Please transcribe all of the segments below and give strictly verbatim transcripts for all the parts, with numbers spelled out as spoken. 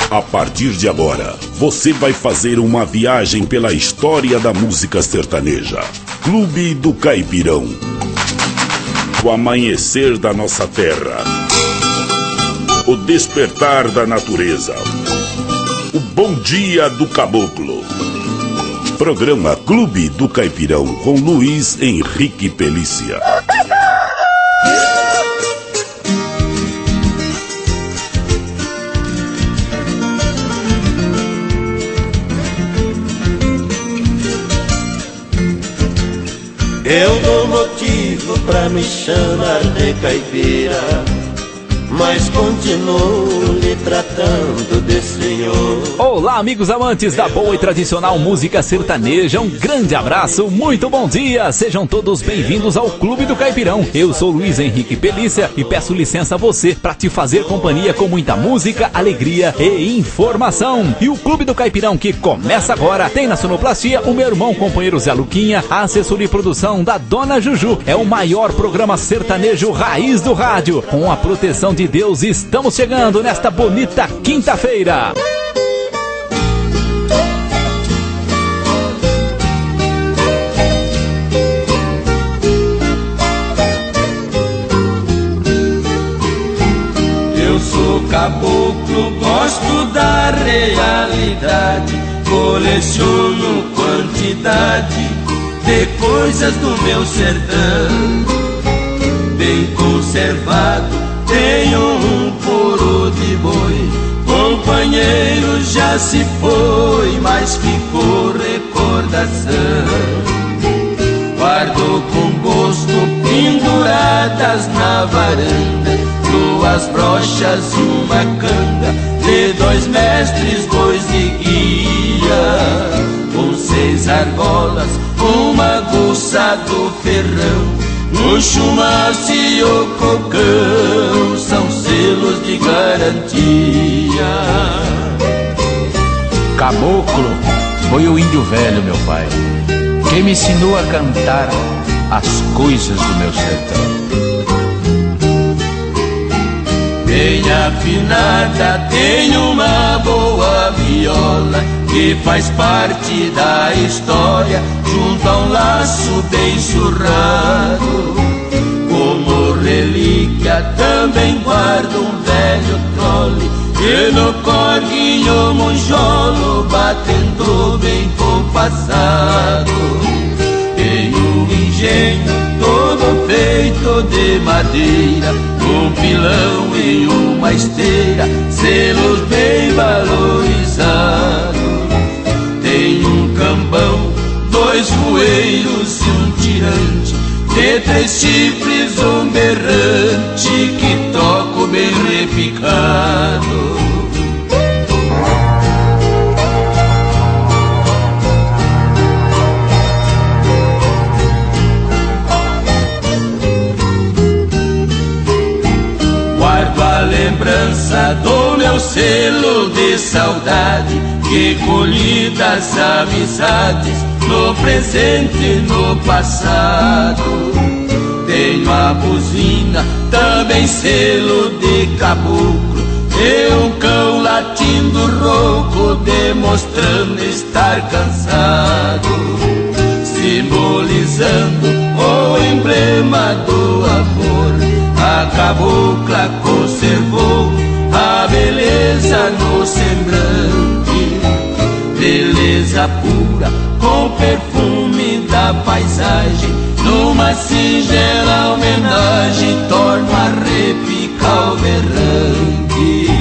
A partir de agora, você vai fazer uma viagem pela história da música sertaneja. Clube do Caipirão. O amanhecer da nossa terra. O despertar da natureza. O bom dia do caboclo. Programa Clube do Caipirão com Luiz Henrique Pelícia. Eu dou motivo pra me chamar de caipira, mas continuo lhe tratando de senhor. Olá, amigos amantes da boa e tradicional música sertaneja, um grande abraço, muito bom dia, sejam todos bem-vindos ao Clube do Caipirão. Eu sou Luiz Henrique Pelícia e peço licença a você para te fazer companhia com muita música, alegria e informação. E o Clube do Caipirão que começa agora tem na sonoplastia o meu irmão companheiro Zé Luquinha, a assessoria e produção da Dona Juju. É o maior programa sertanejo raiz do rádio, com a proteção de Deus. Estamos chegando nesta bonita quinta-feira. Eu sou caboclo, gosto da realidade, coleciono quantidade de coisas do meu sertão. Bem conservado tenho um furo de boi, companheiro já se foi, mas ficou recordação. Guardo com gosto penduradas na varanda duas brochas e uma canga de dois mestres, bois de guia, com seis argolas, uma aguça do ferrão, o chumaço e o cocão são selos de garantia. Caboclo foi o índio velho, meu pai, que me ensinou a cantar as coisas do meu sertão. Bem afinada, tenho uma boa viola que faz parte da história, junto a um laço bem surrado. Como relíquia também guardo um velho trole, e no corguinho monjolo batendo bem compassado. Tenho um engenho todo feito de madeira, um pilão e uma esteira, selos bem valorizados. Tem um cambão, dois voeiros e um tirante, de três chifres um berrante que toco bem repicado. Guardo a lembrança do meu selo de saudade, que colhi das amizades no presente e no passado. Tenho a buzina, também selo de caboclo, e um cão latindo rouco, demonstrando estar cansado, simbolizando o emblema do amor. A cabocla conservou a beleza no semblante, beleza pura com perfume da paisagem, numa singela homenagem torno a repicar o berrante.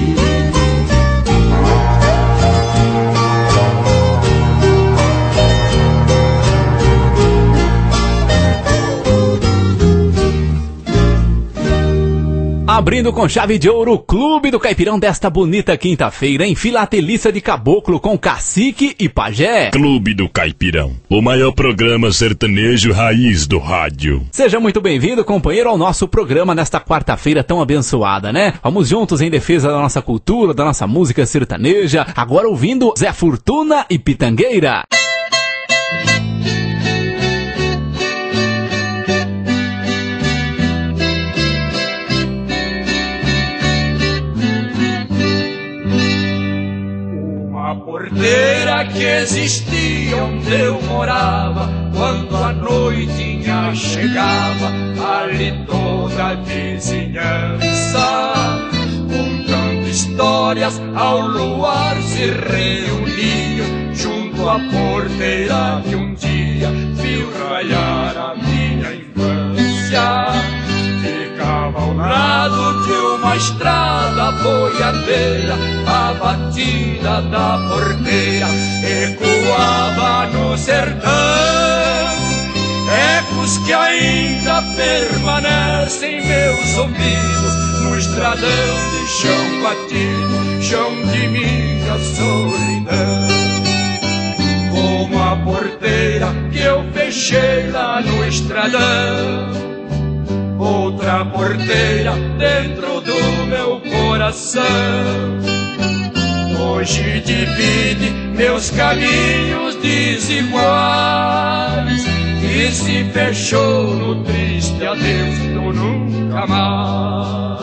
Abrindo com chave de ouro o Clube do Caipirão desta bonita quinta-feira, em Filatelista de Caboclo com Cacique e Pajé. Clube do Caipirão, o maior programa sertanejo raiz do rádio. Seja muito bem-vindo, companheiro, ao nosso programa nesta quarta-feira tão abençoada, né? Vamos juntos em defesa da nossa cultura, da nossa música sertaneja, agora ouvindo Zé Fortuna e Pitangueira. existia onde eu morava. Quando a noitinha chegava, ali toda a vizinhança, contando histórias ao luar, se reuniam junto à porteira que um dia viu raiar a minha infância. Ficava ao lado de uma estrada boiadeira, a batida da porteira ecoava no sertão. Ecos que ainda permanecem meus ouvidos no estradão de chão batido, chão de minha solidão. Como a porteira que eu fechei lá no estradão, outra porteira dentro do meu coração. Hoje divide meus caminhos desiguais e se fechou no triste adeus do nunca mais.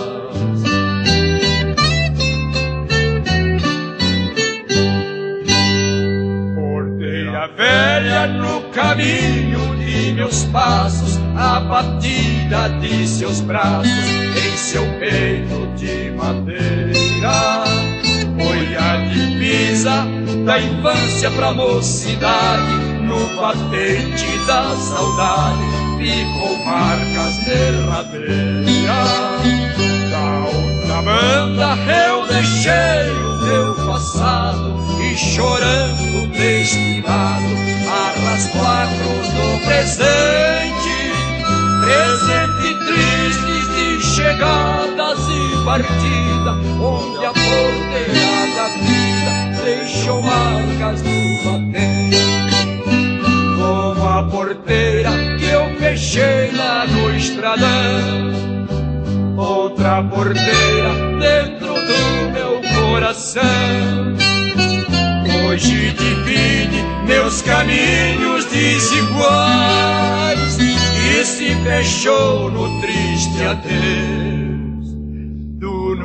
Porteira velha no caminho de meus passos, a batida de seus braços em seu peito de madeira. Foi a divisa da infância pra mocidade, no batente da saudade ficou marcas derradeiras. Da outra banda eu deixei o meu passado e chorando destinado arrasto a cruz do presente. Presente tristes de chegadas e partida, onde a porteira da vida deixou marcas no batente. Como a porteira que eu fechei lá no estradão, outra porteira dentro do meu coração. Hoje divide meus caminhos desiguais e se fechou no triste adeus do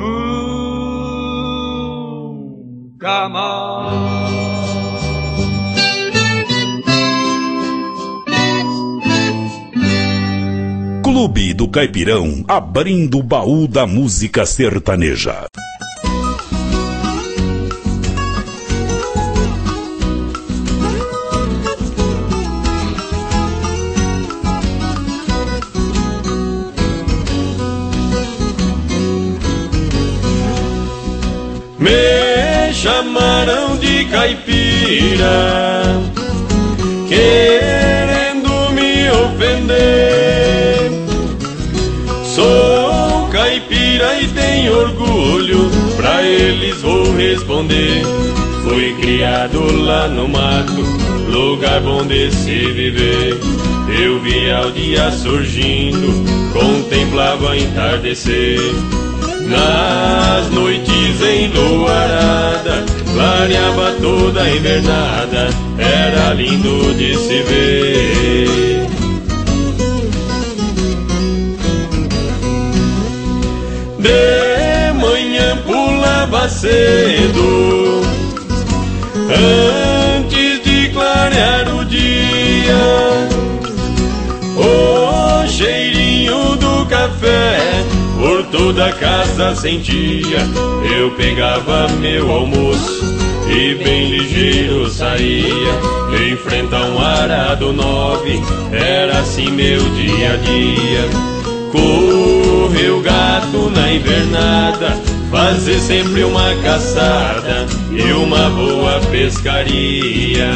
nunca mais. Clube do Caipirão, abrindo o baú da música sertaneja. Me chamaram de caipira, querendo me ofender. Sou caipira e tenho orgulho, pra eles vou responder. Fui criado lá no mato, lugar bom de se viver. Eu via o dia surgindo, contemplava entardecer. Nas noites enluarada, clareava toda a invernada, era lindo de se ver. De manhã pulava cedo, antes de clarear o dia. O cheirinho do café por toda a casa sentia. Eu pegava meu almoço e bem ligeiro saía, enfrentar um arado nove, era assim meu dia a dia. Correr o gato na invernada, fazer sempre uma caçada e uma boa pescaria.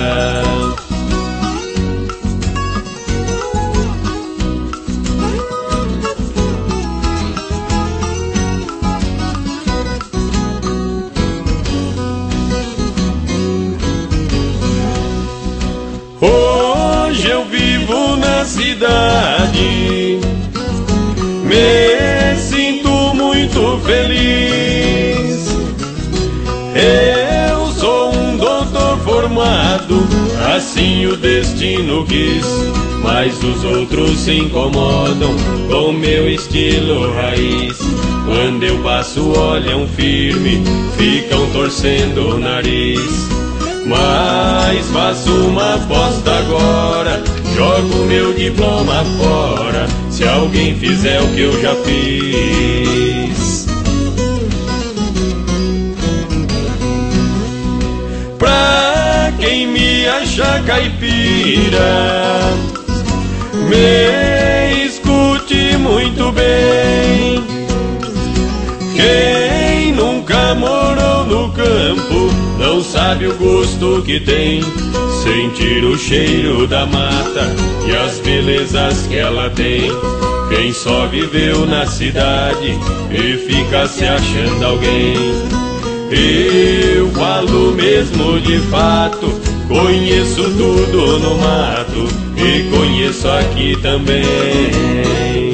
Hoje eu vivo na cidade, me sinto muito feliz. Eu sou um doutor formado, assim o destino quis. Mas os outros se incomodam com meu estilo raiz. Quando eu passo olham firme, ficam torcendo o nariz. Mas faço uma aposta agora, jogo meu diploma fora, se alguém fizer o que eu já fiz. Pra quem me acha caipira, me escute muito bem. Quem nunca morou no campo não sabe o gosto que tem sentir o cheiro da mata e as belezas que ela tem. Quem só viveu na cidade e fica se achando alguém. Eu falo mesmo de fato, conheço tudo no mato e conheço aqui também.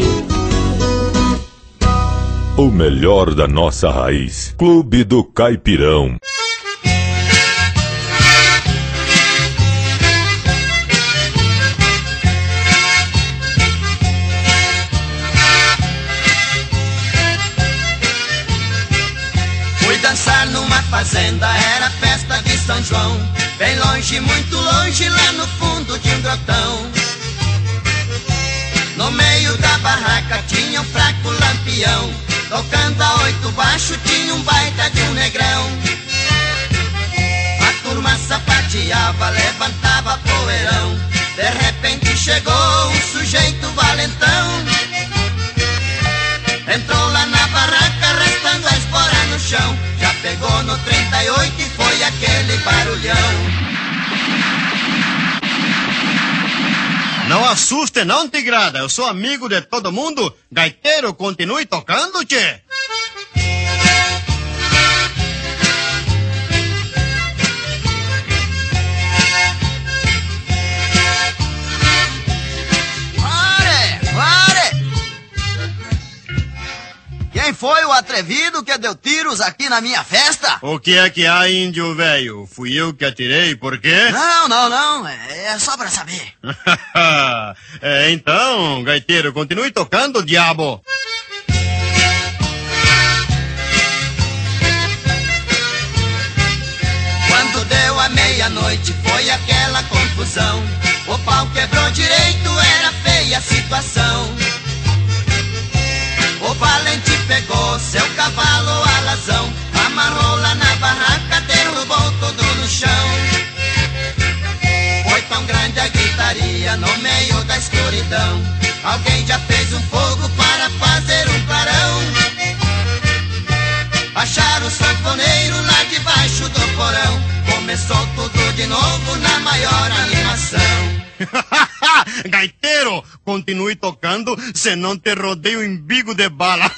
O melhor da nossa raiz. Clube do Caipirão. Fui dançar numa fazenda, era festa de São João. Bem longe, muito longe, lá no fundo de um grotão. No meio da barraca tinha um fraco lampião. Tocando a oito baixo tinha um baita de um negrão. A turma sapateava, levantava poeirão. De repente chegou um sujeito valentão. Entrou lá na barraca restando a espora no chão. Já pegou no trinta e oito e foi aquele barulhão. Não assuste não, tigrada, eu sou amigo de todo mundo. Gaiteiro, continue tocando, tchê. Pare, pare! Quem foi o atrevido que deu tiros aqui na minha festa? O que é que há, índio velho? Fui eu que atirei, por quê? Não, não, não, é só pra saber. É, então, gaiteiro, continue tocando, diabo. Quando deu a meia-noite foi aquela confusão. O pau quebrou direito, era feia a situação. O valente pegou seu cavalo alazão, amarrou lá na barraca, derrubou tudo no chão. Foi tão grande a gritaria no meio da escuridão. Alguém já fez um fogo para fazer um clarão. Acharam o sanfoneiro lá debaixo do porão. Começou tudo de novo na maior animação. Gaiteiro, continue tocando, senão te rodeio em bico de bala.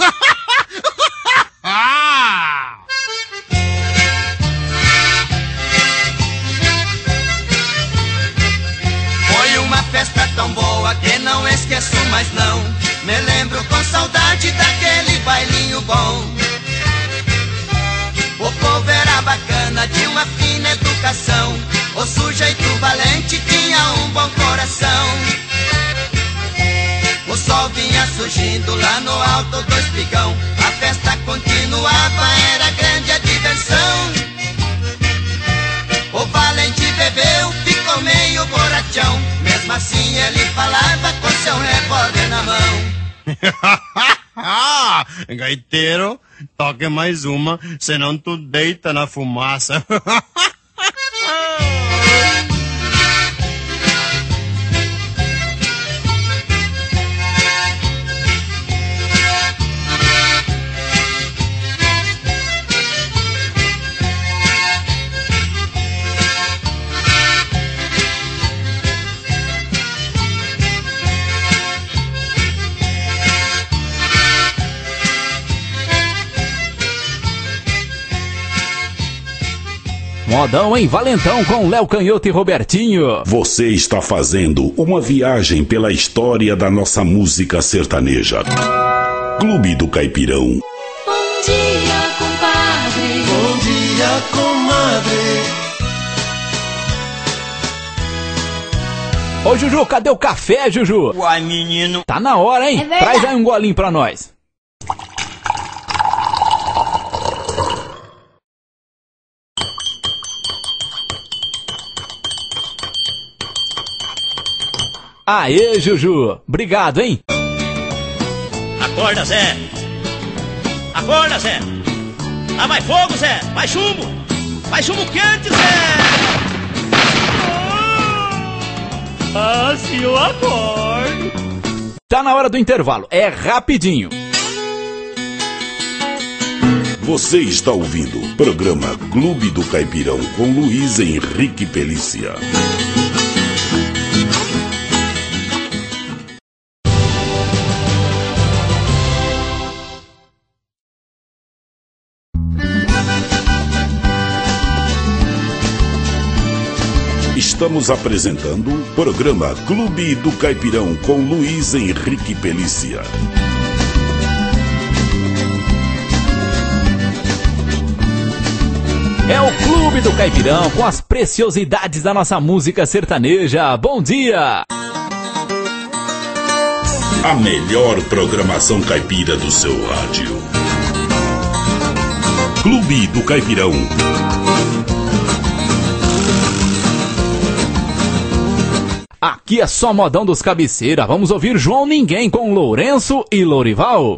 Foi uma festa tão boa que não esqueço mais não. Me lembro com saudade daquele bailinho bom. O povo era bacana, de uma fina educação. O sujeito valente tinha um bom coração. O sol vinha surgindo lá no alto do espigão. A festa continuava, era grande a diversão. O valente bebeu, ficou meio borrachão. Mesmo assim ele falava com seu revólver na mão. Gaiteiro, toque mais uma, senão tu deita na fumaça. Modão em Valentão com Léo Canhoto e Robertinho. Você está fazendo uma viagem pela história da nossa música sertaneja. Clube do Caipirão. Bom dia, compadre. Bom dia, comadre. Ô, Juju, cadê o café, Juju? Uai, menino. Tá na hora, hein? É Traz aí um golinho pra nós. Aê, Juju. Obrigado, hein? Acorda, Zé. Acorda, Zé. Lá vai fogo, Zé. Vai chumbo. Vai chumbo quente, Zé. Ah, se eu acordo. Tá na hora do intervalo. É rapidinho. Você está ouvindo o programa Clube do Caipirão com Luiz Henrique Pelícia. Estamos apresentando o programa Clube do Caipirão com Luiz Henrique Pelícia. É o Clube do Caipirão com as preciosidades da nossa música sertaneja. Bom dia! A melhor programação caipira do seu rádio. Clube do Caipirão. Aqui é só modão dos cabeceira. Vamos ouvir João Ninguém com Lourenço e Lourival.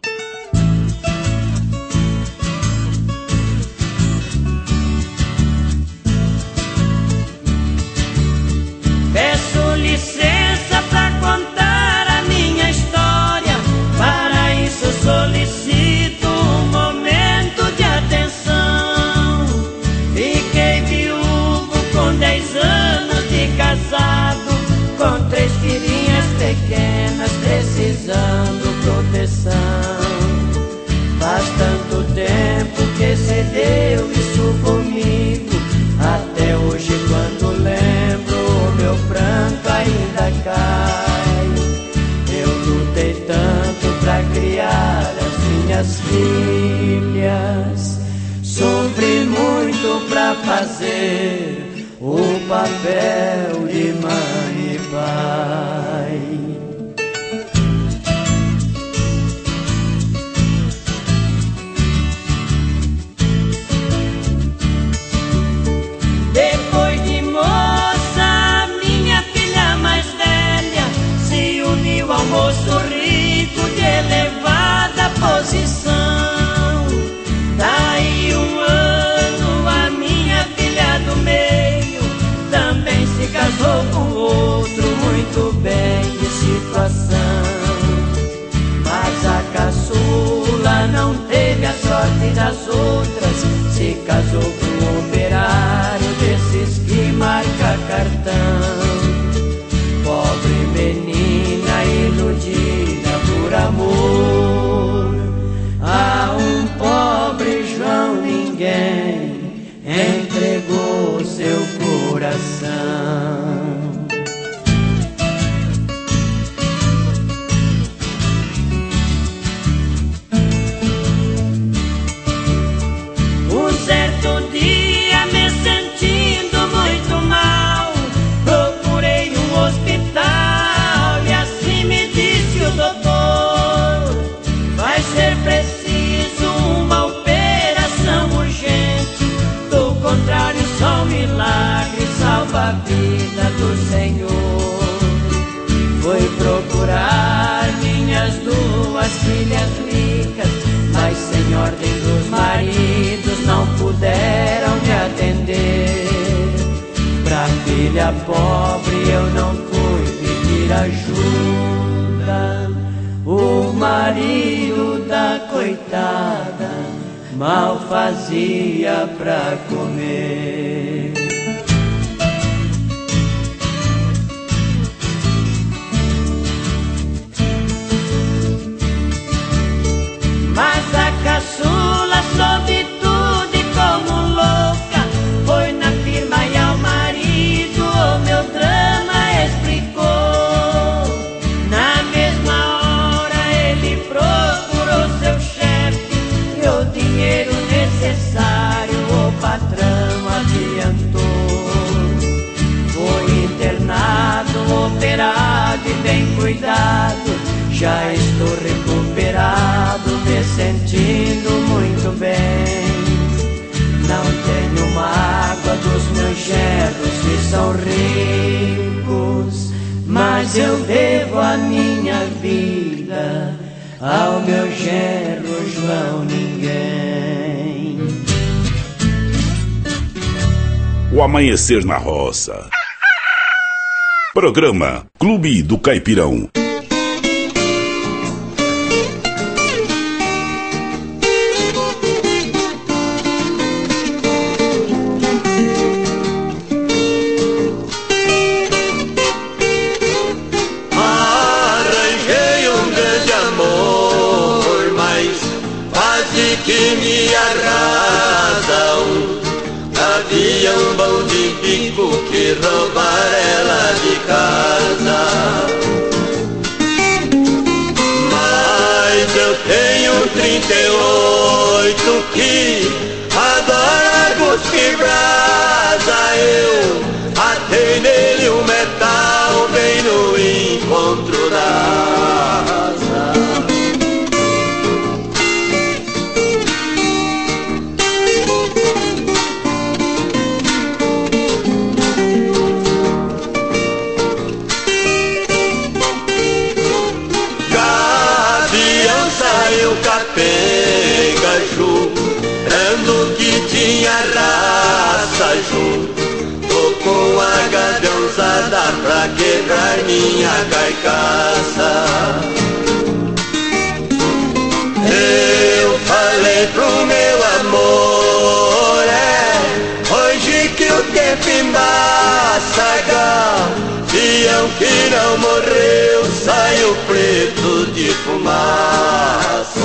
Peço licença pra contar a minha história. Para isso solicito um momento de atenção. Fiquei viúvo com dez anos de casado, com três filhinhas pequenas precisando proteção. Faz tanto tempo que se deu isso comigo. Até hoje quando lembro o meu pranto ainda cai. Eu lutei tanto pra criar as minhas filhas. Sofri muito pra fazer o papel de mãe e pai. Depois de moça, minha filha mais velha se uniu ao moço rico de elevada posição. Daí um ano a minha filha do meio também se casou com outro muito bem de situação. Mas a caçula não teve a sorte das outras, se casou com um operário desses que marca cartão. Pobre menina iludida por amor, a um pobre João Ninguém entregou seu coração. Um certo dia, me sentindo muito mal, procurei um hospital e assim me disse o doutor: vai ser preciso uma operação urgente, do contrário só um milagre salva a vida do Senhor. Fui procurar minhas duas filhas ricas, mas sem ordem dos maridos não puderam me atender. Pra filha pobre eu não fui pedir ajuda, o marido da coitada mal fazia pra comer. Mas a caçula soube tudo e como louca foi na firma e ao marido o meu drama explicou. Na mesma hora ele procurou seu chefe e o dinheiro necessário o patrão adiantou. Foi internado, operado e bem cuidado. Já estou recuperado, me sentindo muito bem. Não tenho mágoa dos meus genros que são ricos, mas mas eu devo a minha vida ao meu genro João Ninguém. O Amanhecer na Roça. Programa Clube do Caipirão. Arranjei um grande amor, mas quase que me arrasa um avião bom de bico que roubar ela de casa. Mas eu tenho trinta e oito que adora cuspir brasa. Eu atei nele um metal bem no encontro da asa. Saiu capenga jurando que tinha raça junto. Tô com a gadãozada pra quebrar minha carcaça. Eu falei pro meu amor, é hoje que o tempo embaça. Gavião que não morreu saiu preto de fumaça.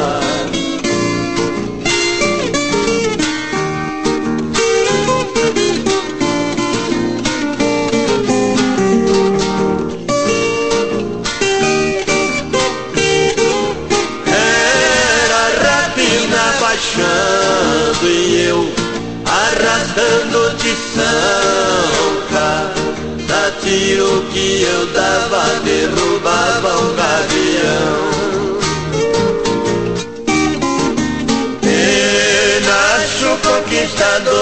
Era rapina baixando e eu arrastando de São. Cada tiro que eu dava derrubava um gavião. Penacho conquistador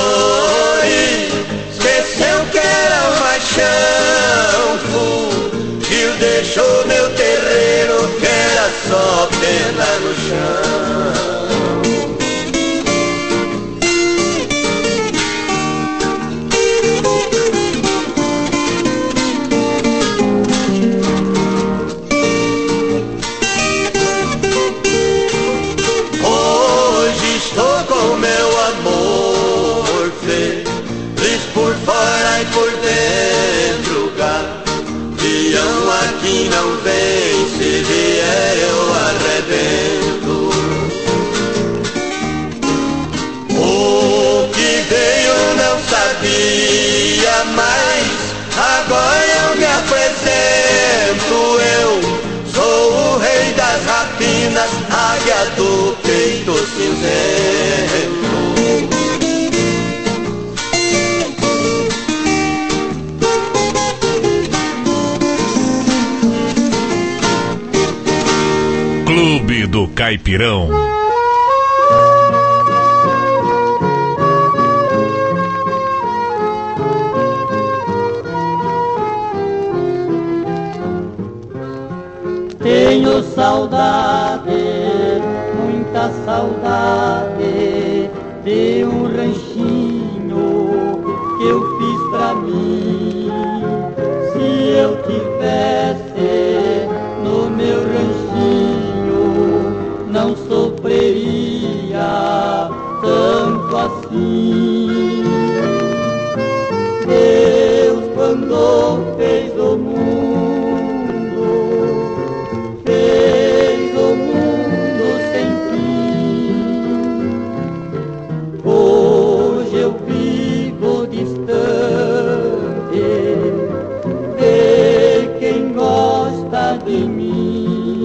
esqueceu que era um machão. Fugiu, deixou meu terreiro que era só pena no chão. Por dentro, gavião aqui não vem, se vier eu arrebento. O que veio não sabia, mas agora eu me apresento. Eu sou o rei das rapinas, águia do peito cinzento. Clube do Caipirão. Tenho saudade, muita saudade de um ranchinho que eu fiz pra mim. Se eu tivesse no meu ranchinho, não sofreria tanto assim. Deus, quando fez o mundo, fez o mundo sem fim. Hoje eu vivo distante de quem gosta de mim.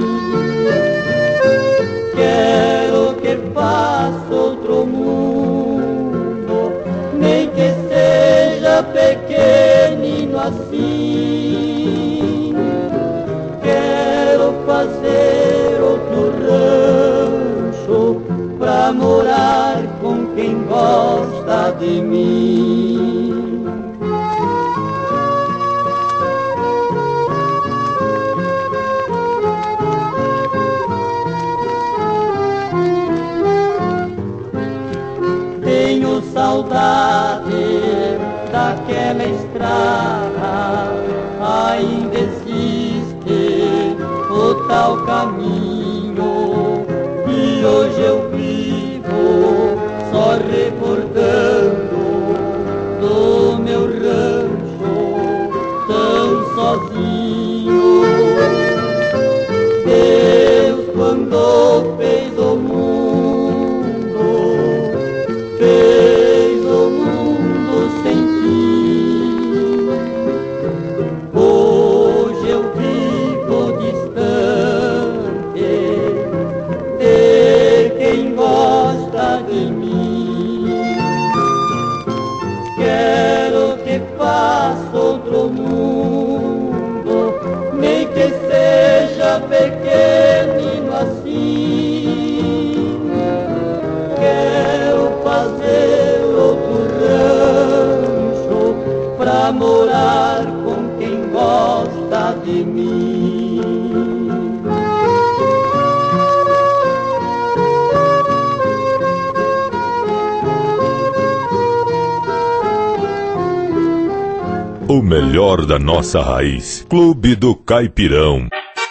Quero que faça outro mundo, nem que seja pequenino assim. Quero fazer outro rancho pra morar com quem gosta de mim. existe o tal caminho que hoje eu vivo só recordando do meu rancho tão sozinho. Deus, quando fez o mundo, fez o mundo sem fim. Hoje eu vivo distante de quem gosta de mim. Quero que faça outro mundo, nem que seja pequenino assim. Quero fazer outro rancho pra morar com quem gosta de mim. O melhor da nossa raiz. Clube do Caipirão.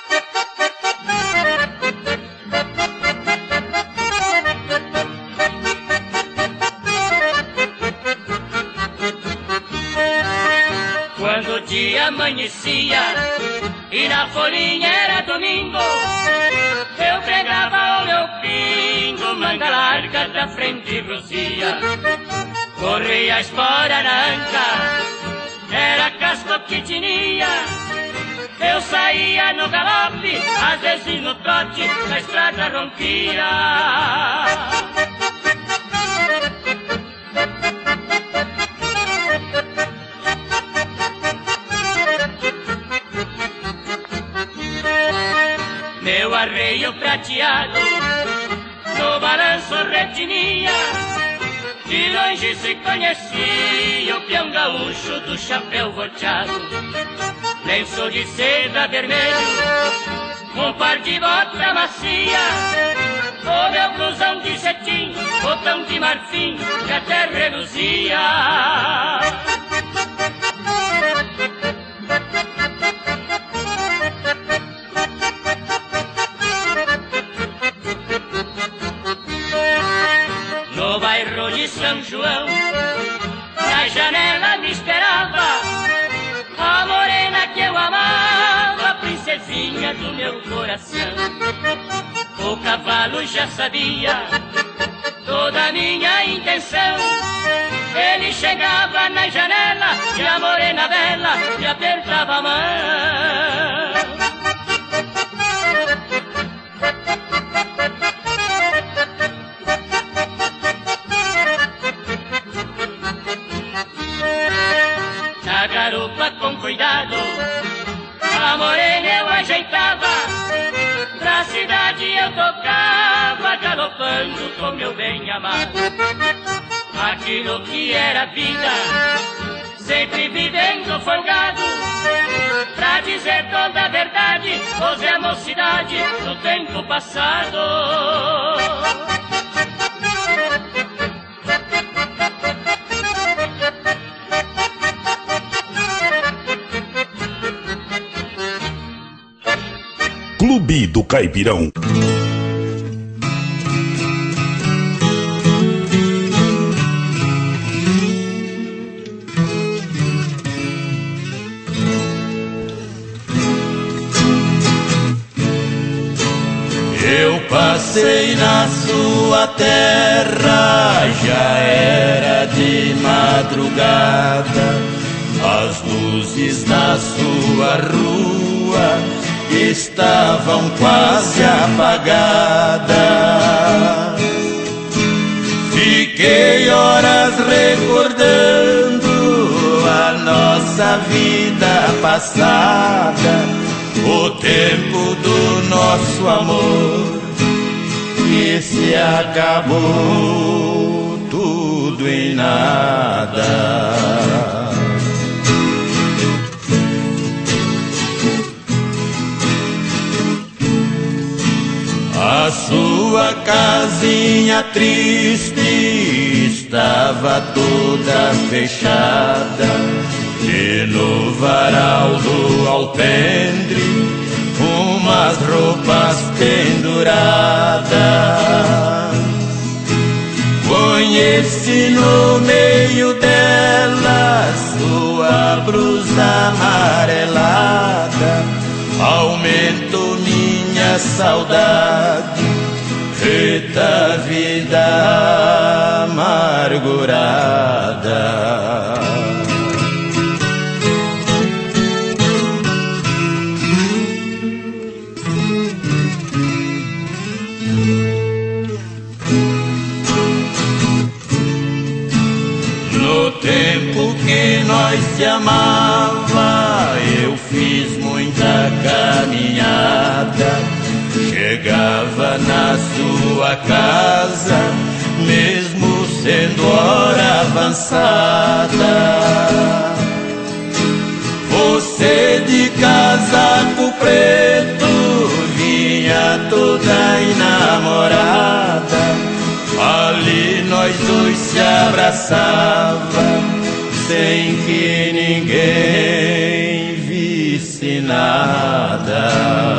Quando o dia amanhecia e na folhinha era domingo, eu pegava o meu pingo, manga larga da frente ruzia, corria a espora na anca, era casco que tinha. Eu saía no galope, às vezes no trote, na estrada rompia. Meu arreio prateado no balanço retinha, de longe se conhecia o peão gaúcho do chapéu volteado, lenço de seda vermelho, um par de bota macia, o meu blusão de cetim, botão de marfim que até reluzia. No bairro de São João, na janela me esperava a morena que eu amava, a princesinha do meu coração. O cavalo já sabia toda a minha intenção. Ele chegava na janela e a morena bela me apertava a mão. Na garupa com cuidado, a morena eu ajeitava, pra cidade eu tocava, galopando com meu bem amado. Aquilo que era vida, sempre vivendo folgado, pra dizer toda a verdade, hoje é mocidade do tempo passado. Clube do Caipirão. Eu passei na sua terra, já era de madrugada, as luzes da sua rua estavam quase apagadas. Fiquei horas recordando a nossa vida passada, o tempo do nosso amor que se acabou tudo em nada. A sua casinha triste estava toda fechada, e no varal do alpendre umas roupas penduradas. Conheci no meio delas sua blusa amarelada, aumentou minha saudade, feita vida amargurada. No tempo que nós se amava, eu fiz muita caminhada, chegava na sua casa, mesmo sendo hora avançada. Você de casaco preto vinha toda enamorada, ali nós dois se abraçava, sem que ninguém visse nada.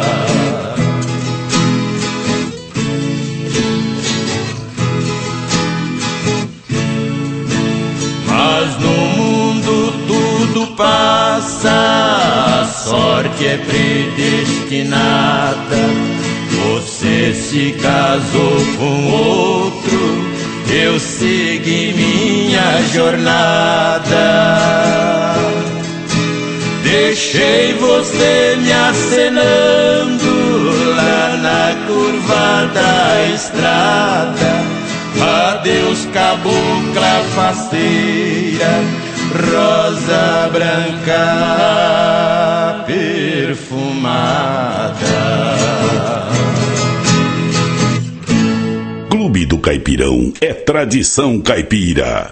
Mas no mundo tudo passa, a sorte é predestinada. Você se casou com outro, eu segui minha jornada. Deixei você me acenando lá na curva da estrada. Adeus, cabocla faceira, rosa branca perfumada. Clube do Caipirão é tradição caipira.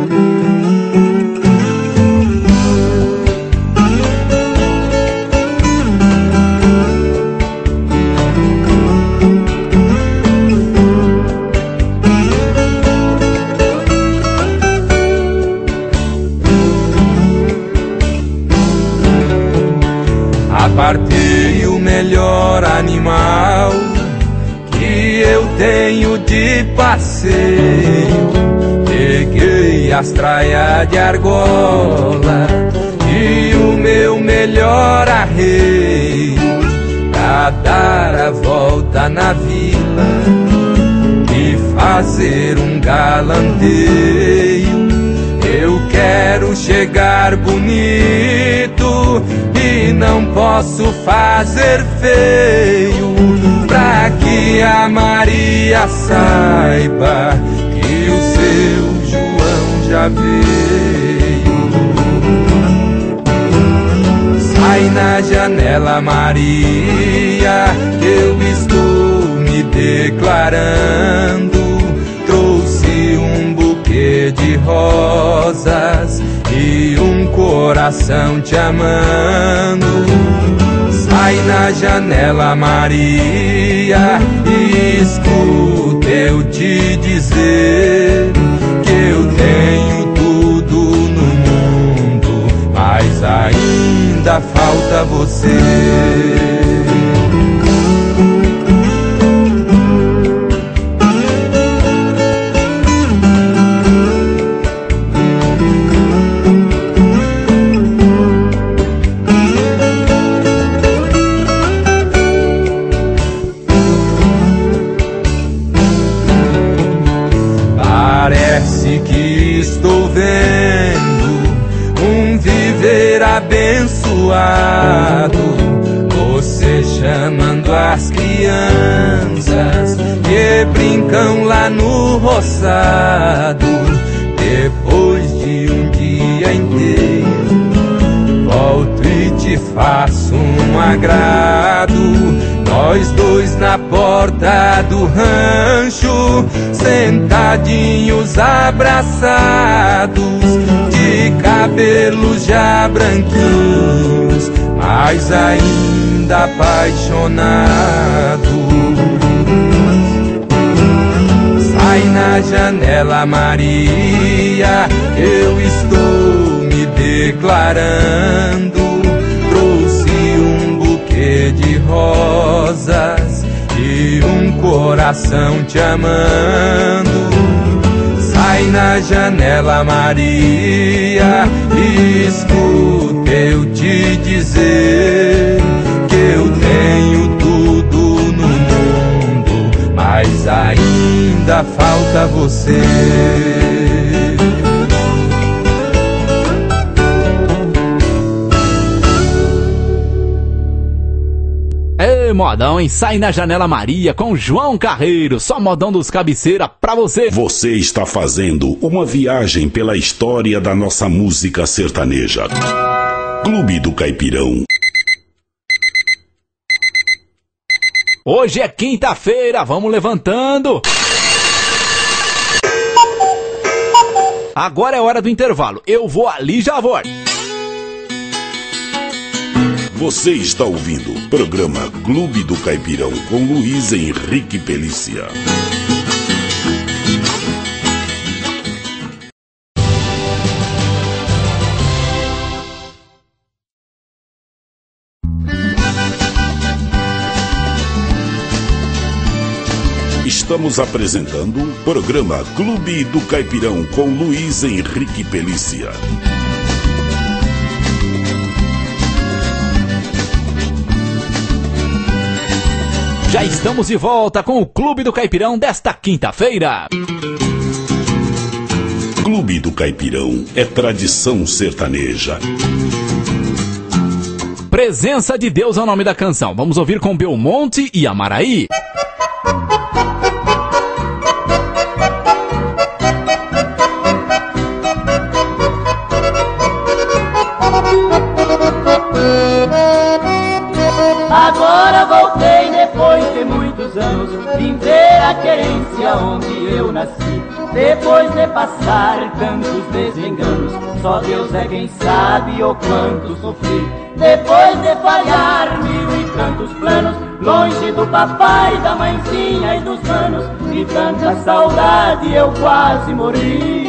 Apartei o melhor animal que eu tenho de passeio, peguei as traias de argola e o meu melhor arreio, pra dar a volta na vila e fazer um galanteio. Eu quero chegar bonito e não posso fazer feio, pra que a Maria saiba que o seu João já veio. Sai na janela, Maria, que eu estou me declarando. Trouxe um buquê de rosas e um coração te amando. Sai na janela, Maria, e escuta eu te dizer que eu tenho tudo no mundo, mas ainda falta você. Parece que estou vendo um viver abençoado, você chamando as crianças que brincam lá no roçado. Depois de um dia inteiro, volto e te faço um agrado. Nós dois na porta do rancho, sentadinhos abraçados, de cabelos já branquinhos, mas ainda apaixonados. Sai na janela, Maria, eu estou me declarando, trouxe um buquê de rosas e um coração te amando. Sai na janela, Maria, escuta eu te dizer que eu tenho tudo no mundo, mas ainda falta você. Ei, modão, hein? Sai na janela, Maria, com João Carreiro. Só modão dos cabeceira pra você. Você está fazendo uma viagem pela história da nossa música sertaneja. Clube do Caipirão. Hoje é quinta-feira, vamos levantando. Agora é hora do intervalo. Eu vou ali e já volto. Você está ouvindo o programa Clube do Caipirão com Luiz Henrique Pelícia. Estamos apresentando o programa Clube do Caipirão com Luiz Henrique Pelícia. Já estamos de volta com o Clube do Caipirão desta quinta-feira. Clube do Caipirão é tradição sertaneja. Presença de Deus é o nome da canção. Vamos ouvir com Belmonte e Amaraí. Agora voltei depois de muitos anos, vim ver a querência onde eu nasci. Depois de passar tantos desenganos, só Deus é quem sabe o quanto sofri. Depois de falhar mil e tantos planos, longe do papai, da mãezinha e dos manos, e tanta saudade eu quase morri.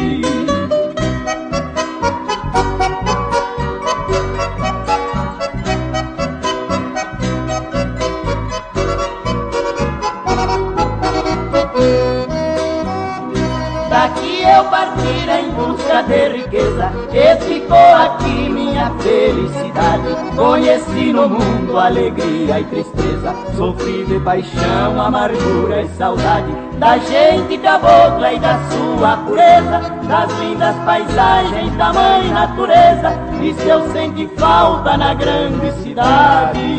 Eu partir em busca de riqueza, e ficou aqui minha felicidade. Conheci no mundo alegria e tristeza, sofri de paixão, amargura e saudade, da gente cabocla e da sua pureza, das lindas paisagens da mãe natureza, e se eu senti falta na grande cidade.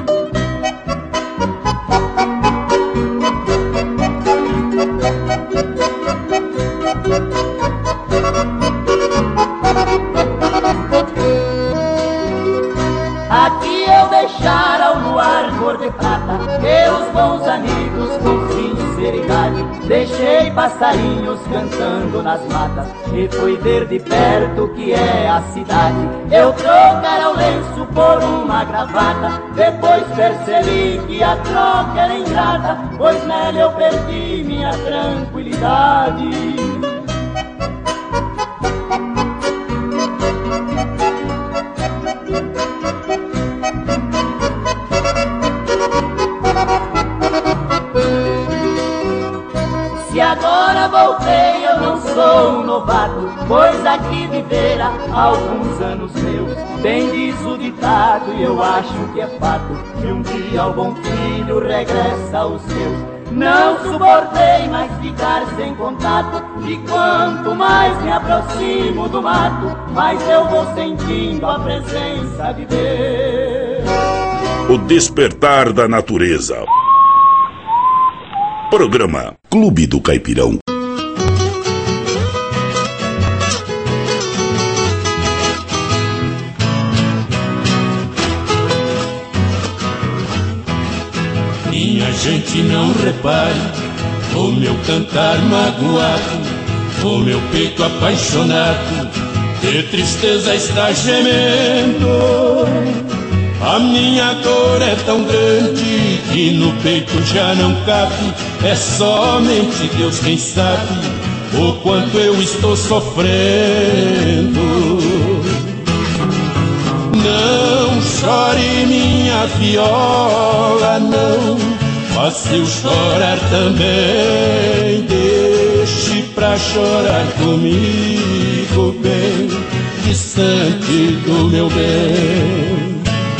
Aqui eu deixara ao luar cor de prata, meus bons amigos com sinceridade. Deixei passarinhos cantando nas matas, e fui ver de perto que é a cidade. Eu trocara o lenço por uma gravata, depois percebi que a troca era ingrata, pois nela eu perdi minha tranquilidade. Se agora voltei, eu não sou um novato, pois aqui vivera alguns anos meus. Bem diz o ditado e eu acho que é fato, que um dia o bom filho regressa aos seus. Não suportei mais ficar sem contato, e quanto mais me aproximo do mato, mais eu vou sentindo a presença de Deus. O despertar da natureza. Programa Clube do Caipirão. Minha gente, não repare o meu cantar magoado, o meu peito apaixonado de tristeza está gemendo. A minha dor é tão grande que no peito já não cabe, é somente Deus quem sabe o quanto eu estou sofrendo. Não chore minha viola, não, faça eu chorar também. Deixe pra chorar comigo bem distante do meu bem.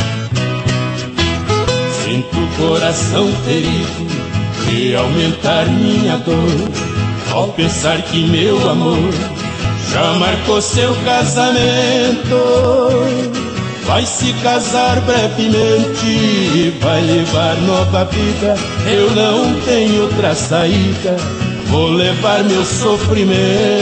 Sinto o coração ferido e aumentar minha dor ao pensar que meu amor já marcou seu casamento. Vai se casar brevemente e vai levar nova vida. Eu não tenho outra saída, vou levar meu sofrimento.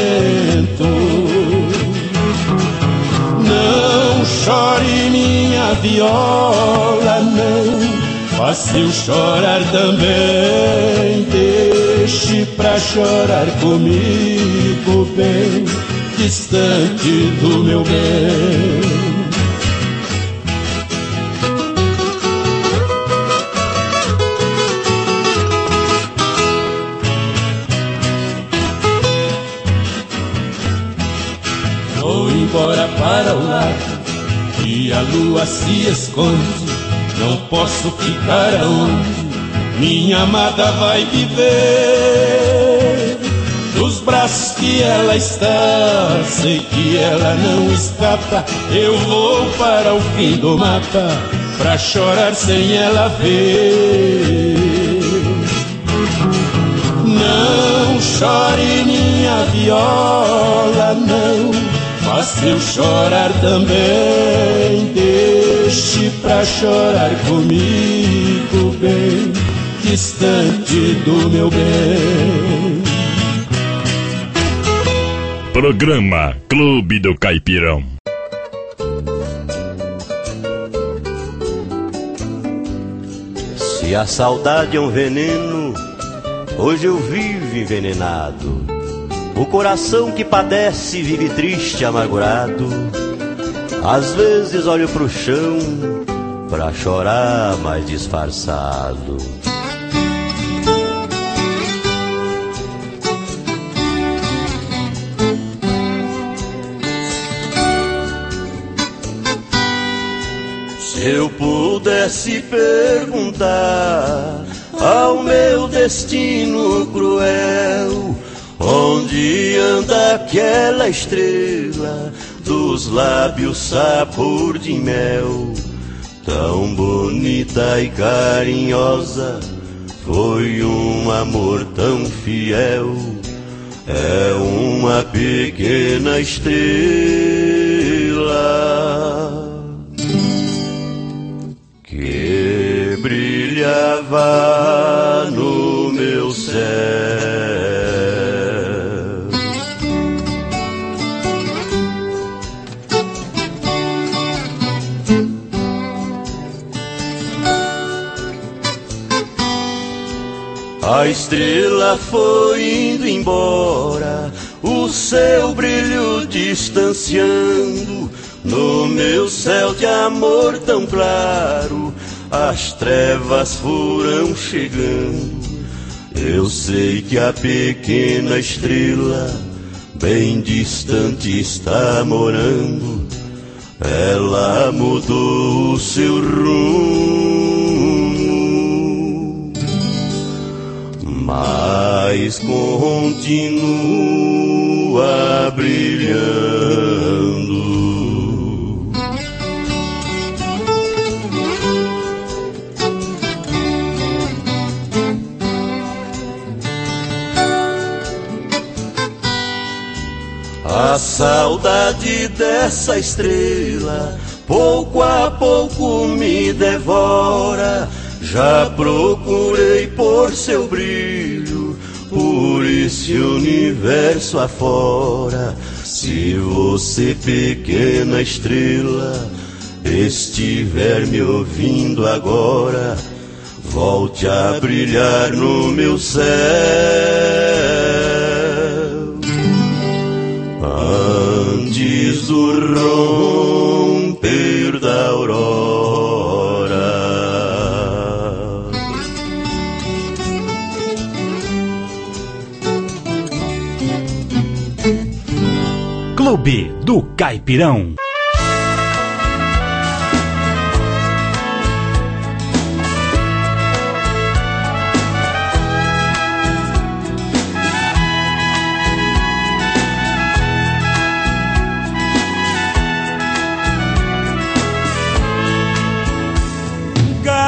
Não chore minha viola, não, faça eu chorar também. Deixe pra chorar comigo bem distante do meu bem. Vou embora para o lado e a lua se esconde. Não posso ficar aonde minha amada vai viver. Dos braços que ela está, sei que ela não escapa. Eu vou para o fim do mapa pra chorar sem ela ver. Não chore minha viola, não, faça eu chorar também. Deixe pra chorar comigo bem distante do meu bem. Programa Clube do Caipirão. Se a saudade é um veneno, hoje eu vivo envenenado. O coração que padece vive triste, amargurado. Às vezes olho pro chão pra chorar mais disfarçado. Se eu pudesse perguntar ao meu destino cruel, onde anda aquela estrela dos lábios sabor de mel, tão bonita e carinhosa, foi um amor tão fiel. É uma pequena estrela que brilhava no meu céu. A estrela foi indo embora, o seu brilho distanciando. No meu céu de amor tão claro, as trevas foram chegando. Eu sei que a pequena estrela bem distante está morando. Ela mudou o seu rumo, mas continua brilhando. A saudade dessa estrela pouco a pouco me devora. Já procurei por seu brilho por esse universo afora. Se você, pequena estrela, estiver me ouvindo agora, volte a brilhar no meu céu. Antes do romper da aurora. Clube do Caipirão.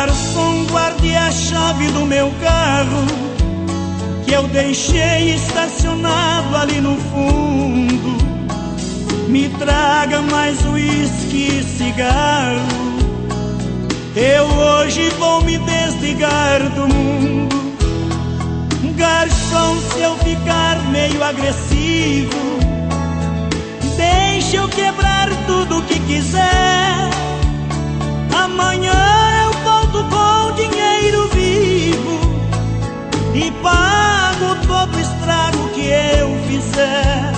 Garçom, guarde a chave do meu carro, que eu deixei estacionado ali no fundo. Me traga mais uísque e cigarro, eu hoje vou me desligar do mundo. Garçom, se eu ficar meio agressivo, deixa eu quebrar tudo que quiser. Amanhã eu volto com dinheiro vivo e pago todo o estrago que eu fizer.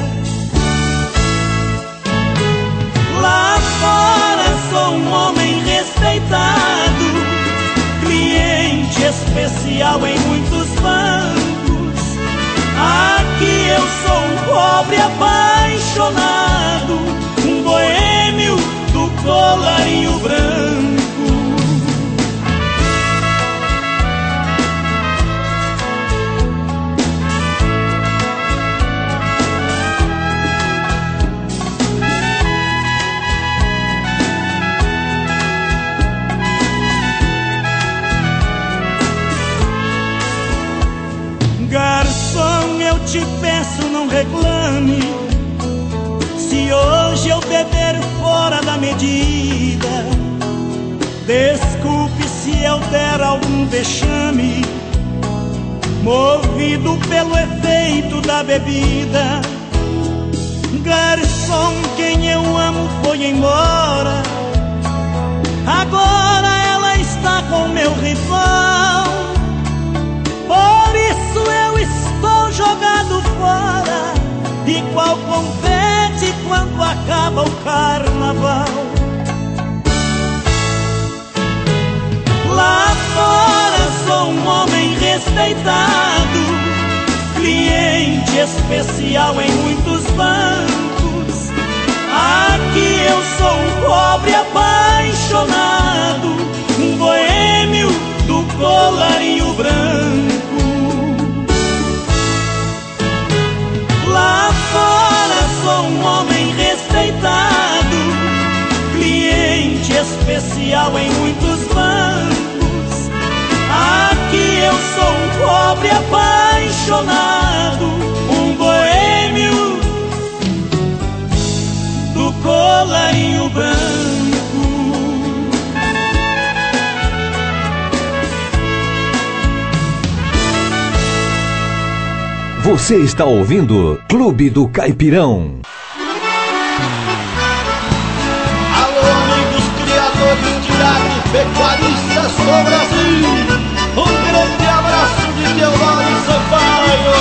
Lá fora sou um homem respeitado, cliente especial em muitos bancos. Aqui eu sou um pobre apaixonado, um boêmio do colarinho branco. Garçom, eu te peço, não reclame se hoje eu beber fora da medida. Desculpe se eu der algum vexame, movido pelo efeito da bebida. Garçom, quem eu amo foi embora, agora ela está com meu rival. Por isso eu estou jogado fora, igual confete quando acaba o carnaval. Lá fora sou um homem respeitado, cliente especial em muitos bancos. Aqui eu sou um pobre apaixonado, um boêmio do colarinho branco. Lá fora sou um homem respeitado, cliente especial em muitos bancos. Aqui eu sou um pobre apaixonado, um boêmio do colarinho branco. Você está ouvindo Clube do Caipirão. Alô, amigos criadores de gado e pecuaristas do Brasil, um grande abraço de Teodoro Sampaio.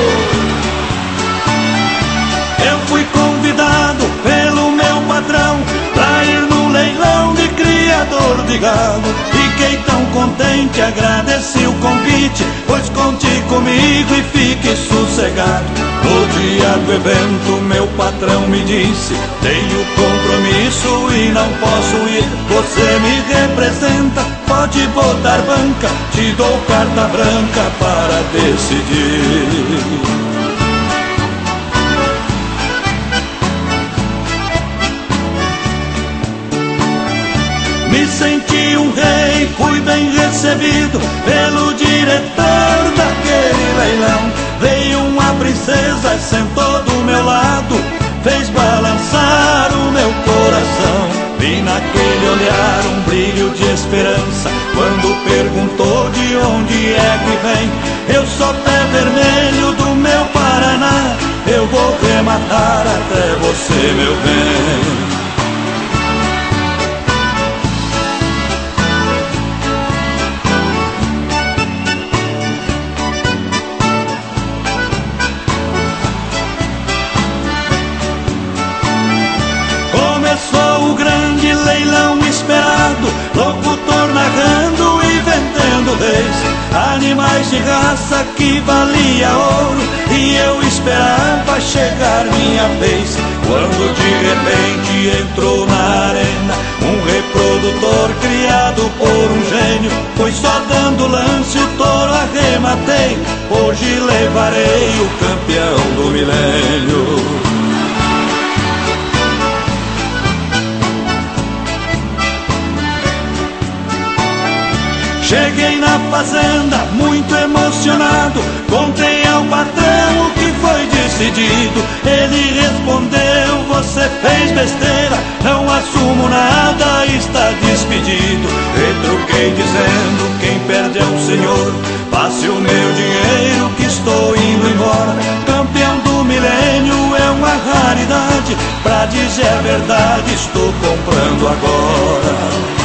Eu fui convidado pelo meu patrão pra ir no leilão de criador de gado. Fiquei tão contente, agradeci o convite, pois conte comigo e fique sossegado. No dia do evento meu patrão me disse: tenho compromisso e não posso ir. Você me representa, pode botar banca, te dou carta branca para decidir. Me senti um rei, fui bem recebido pelo diretor daquele leilão. Veio uma princesa, sentou do meu lado, fez balançar o meu coração. Vi naquele olhar um brilho de esperança, quando perguntou de onde é que vem. Eu sou pé vermelho do meu Paraná, eu vou rematar até você, meu bem. Locutor narrando e vendendo reis, animais de raça que valia ouro, e eu esperava chegar minha vez. Quando de repente entrou na arena um reprodutor criado por um gênio. Foi só dando lance o touro arrematei, hoje levarei o campeão do milênio. Cheguei na fazenda muito emocionado, contei ao patrão o que foi decidido. Ele respondeu: você fez besteira, não assumo nada, está despedido. Retruquei dizendo: quem perde é o Senhor, passe o meu dinheiro que estou indo embora. Campeão do milênio é uma raridade, pra dizer a verdade estou comprando agora.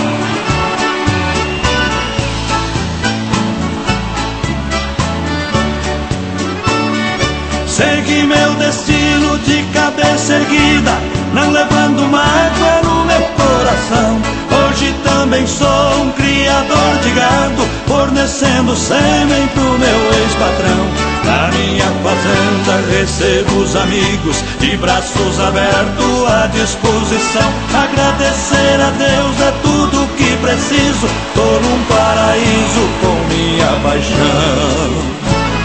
Segui meu destino de cabeça erguida, não levando mágoa no meu coração. Hoje também sou um criador de gado, fornecendo sêmen pro meu ex-patrão. Na minha fazenda recebo os amigos, de braços abertos à disposição. Agradecer a Deus é tudo que preciso, tô num paraíso com minha paixão.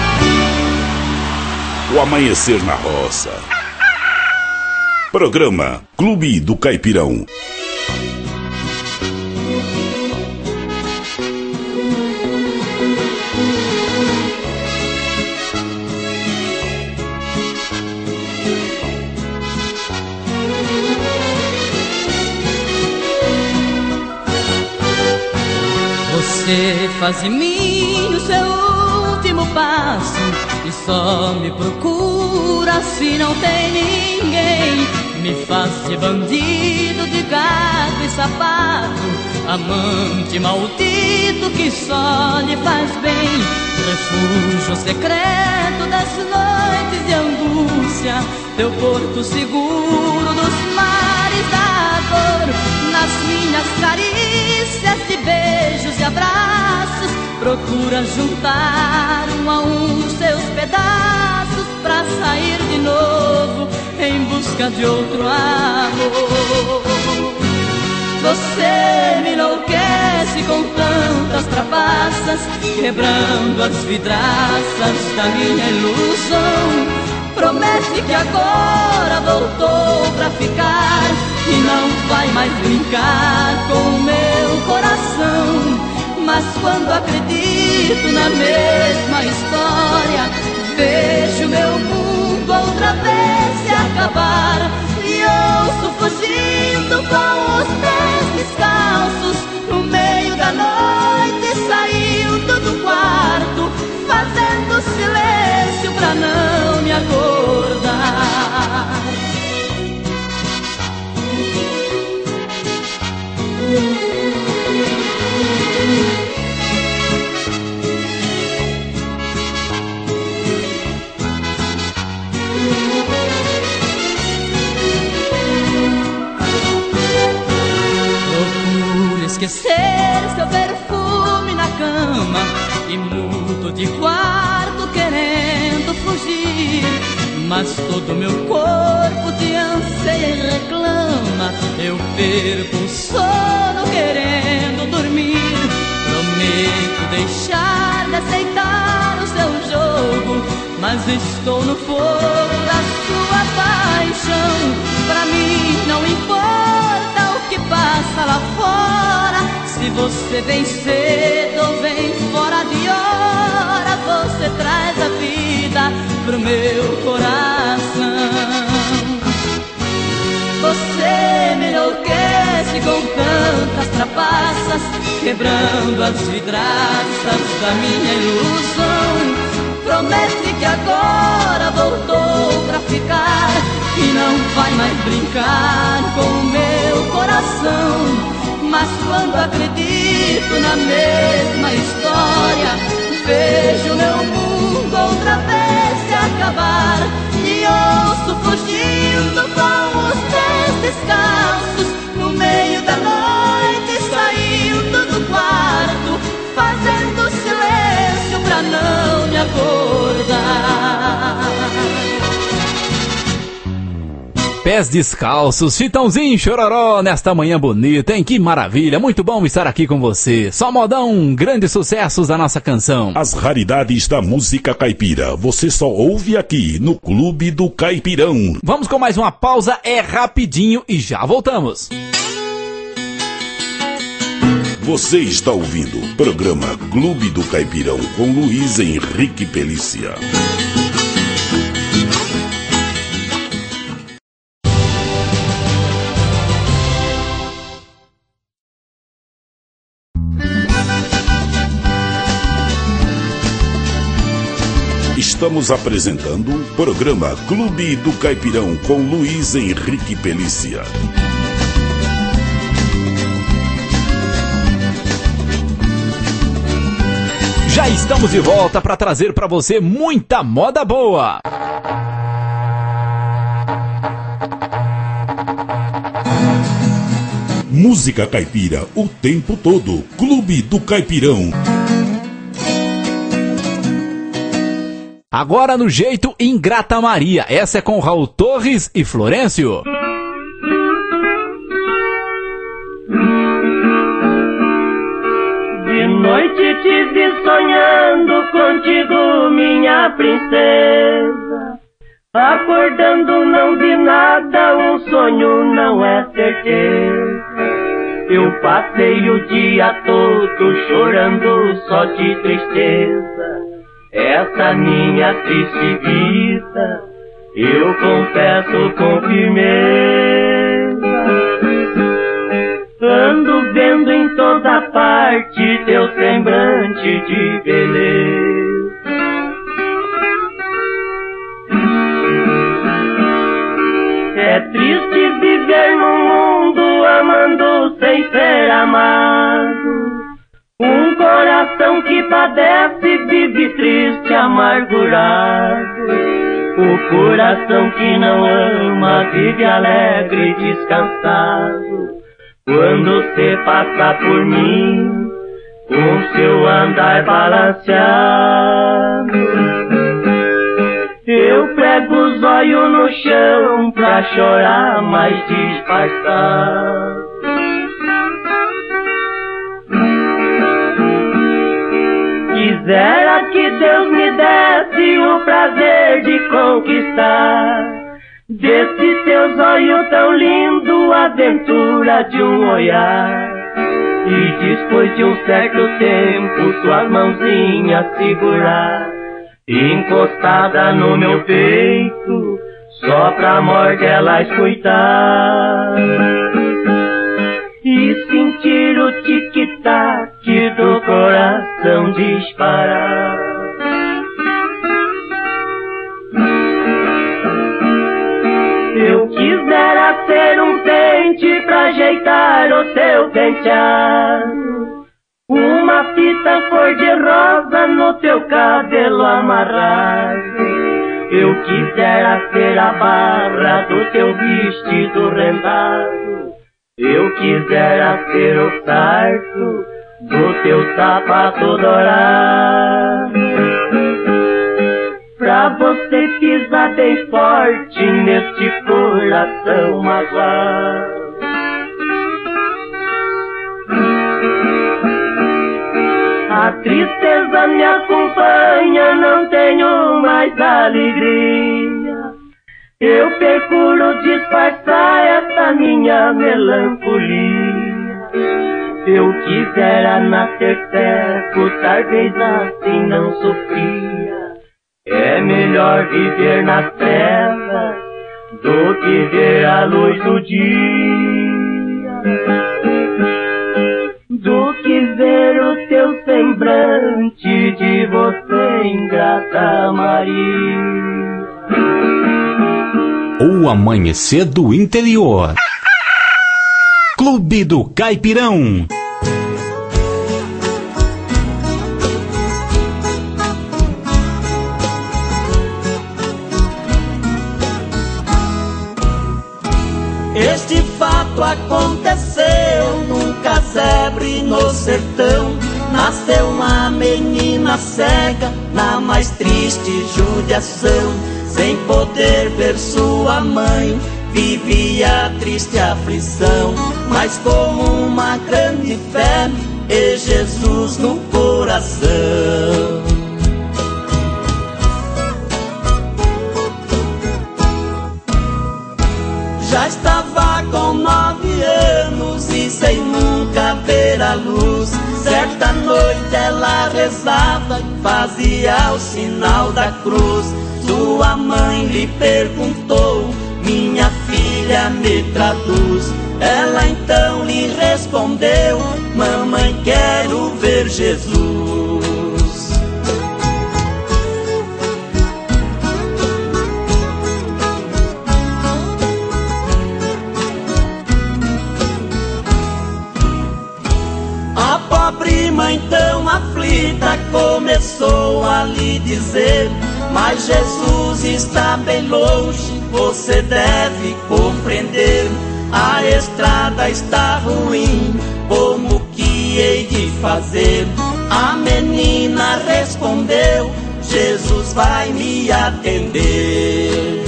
O Amanhecer na Roça. Programa Clube do Caipirão. Você faz de mim o seu último passo e só me procura se não tem ninguém. Me faz de bandido, de gato e sapato, amante maldito que só lhe faz bem. Refúgio secreto das noites de angústia, teu porto seguro dos mares da dor. Nas minhas carícias de beijos e abraços, procura juntar um a um seus pedaços pra sair de novo em busca de outro amor. Você me enlouquece com tantas trapaças, quebrando as vidraças da minha ilusão. Promete que agora voltou pra ficar e não vai mais brincar com o meu coração. Mas quando acredito na mesma história, vejo meu mundo outra vez se acabar. E ouço fugindo com os pés descalços no meio da noite, saindo do quarto, fazendo silêncio pra não me acordar. Procuro esquecer seu perfume na cama e mudo de quarto querendo fugir, mas todo meu corpo te anseia e reclama. Eu perco o sono querendo dormir. Prometo deixar de aceitar o seu jogo, mas estou no fogo da sua paixão. Pra mim não importa o que passa lá fora, se você vem cedo ou vem fora de hora, você traz a vida pro meu coração. Você me enlouquece com tantas trapaças, quebrando as vidraças da minha ilusão. Promete que agora voltou pra ficar e não vai mais brincar com o meu coração. Mas quando acredito na mesma história, vejo meu mundo outra vez se acabar. E ouço fugindo com os pés descalços no meio da noite, saindo do quarto, fazendo silêncio pra não me acordar. Pés descalços, Chitãozinho Chororó, nesta manhã bonita, hein? Que maravilha, muito bom estar aqui com você. Só modão, grandes sucessos da nossa canção. As raridades da música caipira, você só ouve aqui no Clube do Caipirão. Vamos com mais uma pausa, é rapidinho e já voltamos. Você está ouvindo o programa Clube do Caipirão com Luiz Henrique Pelícia. Estamos apresentando o programa Clube do Caipirão com Luiz Henrique Pelícia. Já estamos de volta para trazer para você muita moda boa. Música caipira o tempo todo. Clube do Caipirão. Agora no jeito Ingrata Maria. Essa é com Raul Torres e Florencio. De noite te vi sonhando contigo, minha princesa. Acordando não vi nada, um sonho não é certeza. Eu passei o dia todo chorando só de tristeza. Essa minha triste vida, eu confesso com firmeza. Ando vendo em toda parte teu semblante de beleza. É triste viver no mundo amando sem ser amado. Um coração que padece vive triste, amargurado. O coração que não ama vive alegre e descansado. Quando cê passa por mim, com seu andar balanceado, eu prego os olhos no chão pra chorar mais disfarçado. Quisera que Deus me desse o prazer de conquistar desse teus olhos tão lindo a aventura de um olhar. E depois de um certo tempo suas mãozinhas segurar, encostada no meu peito, só pra amor delas cuidar. E sentir o tic-tac do coração disparar. Eu quisera ser um pente pra ajeitar o teu penteado, uma fita cor-de-rosa no teu cabelo amarrado. Eu quisera ser a barra do teu vestido rendado. Eu quisera ser o sarto do teu sapato dourado, pra você pisar bem forte neste coração magoado. A tristeza me acompanha, não tenho mais alegria. Eu procuro disfarçar essa minha melancolia. Eu quisera nascer cego, talvez assim não sofria. É melhor viver nas trevas do que ver a luz do dia, do que ver o teu semblante de você, ingrata Maria. O amanhecer do interior. Clube do Caipirão. Este fato aconteceu num casebre no sertão. Nasceu uma menina cega na mais triste judiação. Sem poder ver sua mãe, vivia triste aflição, mas com uma grande fé e Jesus no coração. Já estava com nove anos e sem nunca ver a luz. ela rezava, fazia o sinal da cruz. Sua mãe lhe perguntou: minha filha, me traduz. Ela então lhe respondeu: mamãe, quero ver Jesus. A pobre mãe tão aflita começou a lhe dizer: mas Jesus está bem longe, você deve compreender. A estrada está ruim, como que hei de fazer? A menina respondeu: Jesus vai me atender.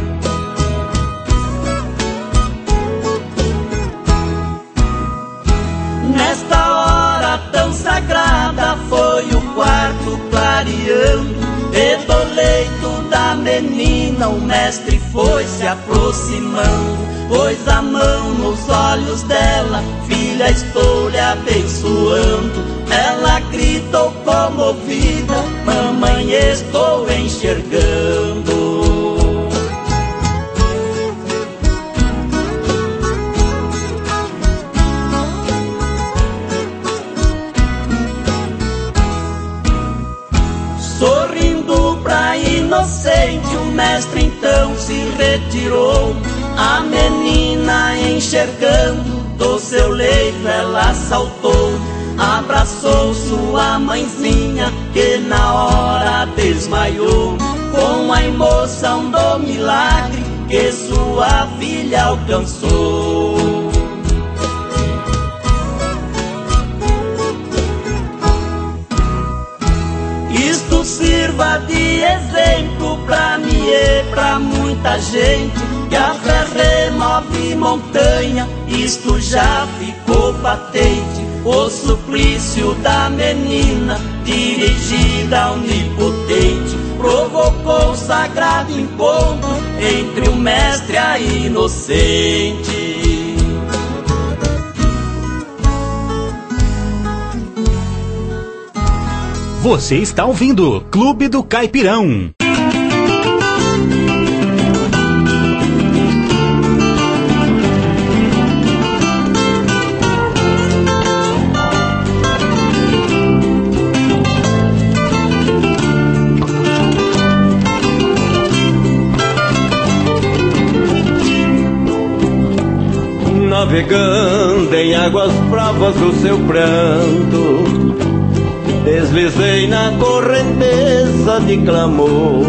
Nesta hora tão sagrada foi o quarto clareando, e do leito da menina o mestre foi se aproximando, pôs a mão nos olhos dela: filha, estou lhe abençoando. Ela gritou comovida: mamãe, estou enxergando. Sorrindo pra inocente, o mestre então se retirou. A menina enxergando, do seu leito ela saltou, abraçou sua mãezinha, que na hora desmaiou, com a emoção do milagre que sua filha alcançou. Isto sirva de exemplo pra mim e pra muita gente, que a fé remove montanha, isto já ficou patente. O suplício da menina, dirigida ao onipotente, provocou o sagrado encontro entre o mestre e a inocente. Você está ouvindo Clube do Caipirão. Navegando em águas bravas do seu pranto, deslizei na correnteza de clamor,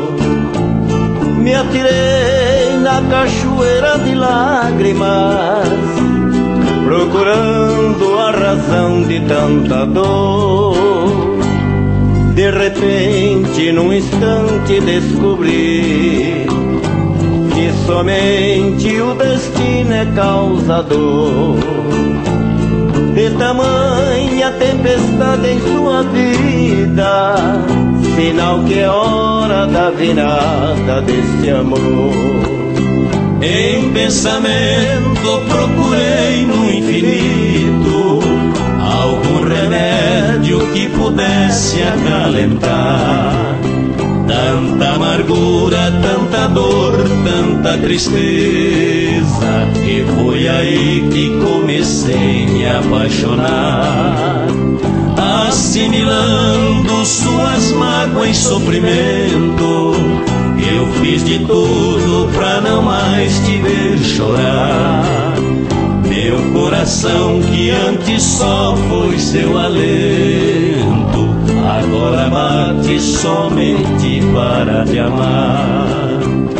me atirei na cachoeira de lágrimas, procurando a razão de tanta dor. De repente, num instante, descobri que somente o destino é causador de tamanha tempestade em sua vida, sinal que é hora da virada desse amor. Em pensamento procurei no infinito algum remédio que pudesse acalentar tanta amargura, tanta dor, tanta tristeza. E foi aí que comecei a me apaixonar, assimilando suas mágoas e sofrimento. Eu fiz de tudo pra não mais te ver chorar. Meu coração que antes só foi seu alento, agora bate somente para te amar.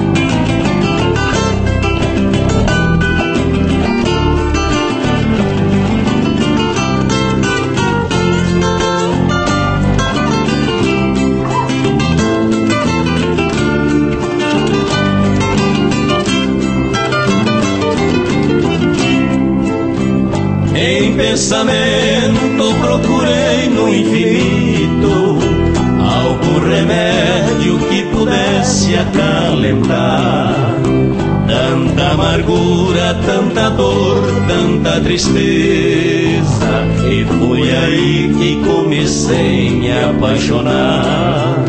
Em pensamento procurei no infinito algum remédio que pudesse acalentar tanta amargura, tanta dor, tanta tristeza. E foi aí que comecei a me apaixonar,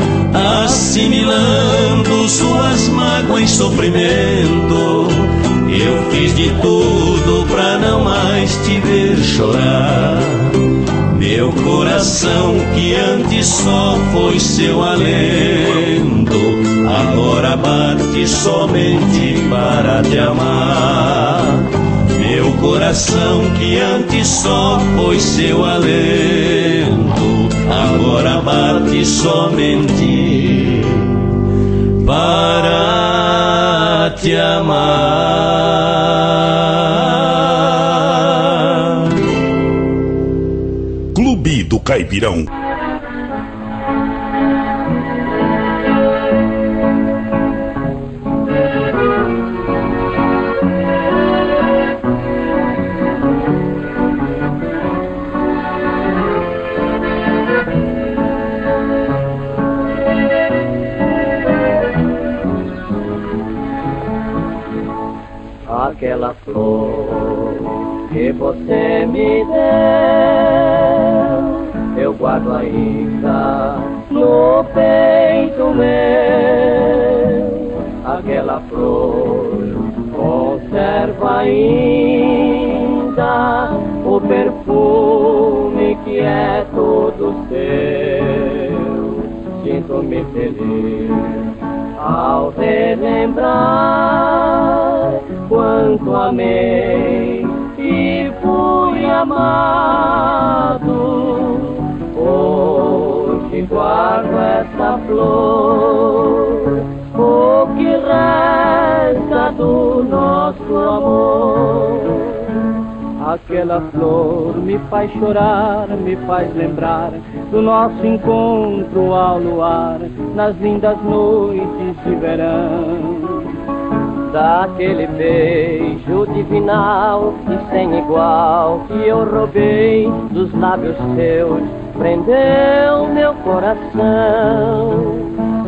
assimilando suas mágoas e sofrimento. Eu fiz de tudo pra não mais te ver chorar. Meu coração que antes só foi seu alento, agora bate somente para te amar. Meu coração que antes só foi seu alento, agora bate somente para te amar. Clube do Caipirão. Aquela flor que você me deu, eu guardo ainda no peito meu. Aquela flor conserva ainda o perfume que é todo seu. Sinto-me feliz ao relembrar quanto amei e fui amado. Hoje guardo essa flor, o que resta do nosso amor. Aquela flor me faz chorar, me faz lembrar do nosso encontro ao luar, nas lindas noites de verão. Daquele beijo divinal e sem igual que eu roubei dos lábios seus, prendeu meu coração.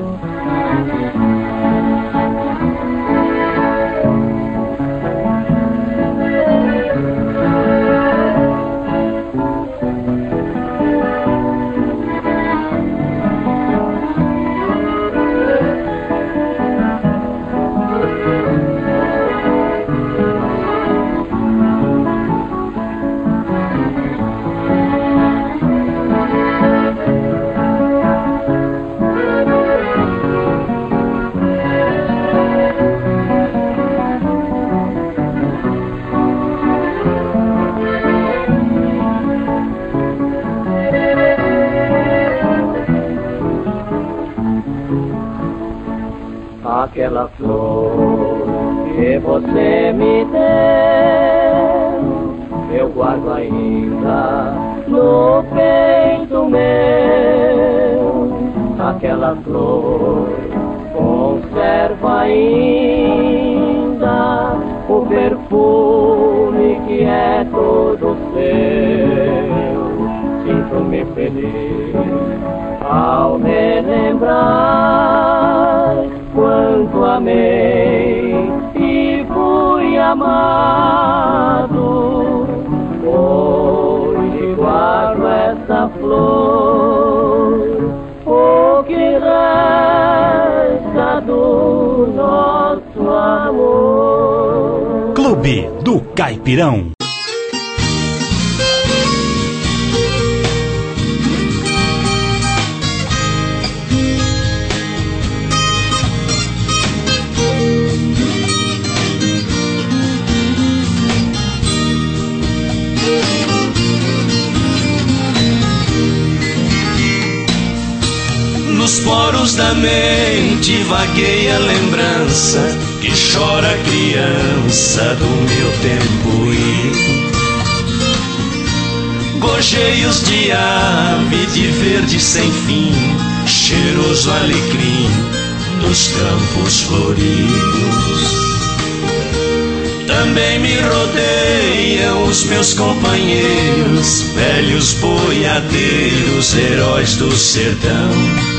Aquela flor que você me deu, eu guardo ainda no peito meu. Aquela flor conserva ainda o perfume que é todo seu. Sinto-me feliz ao me lembrar quanto amei e fui amado. Hoje guardo essa flor, o que resta do nosso amor. Clube do Caipirão. Nos poros da mente vagueia a lembrança que chora a criança do meu tempo ido. Gorjeios de ave de verde sem fim, cheiroso alecrim dos campos floridos. Também me rodeiam os meus companheiros, velhos boiadeiros, heróis do sertão.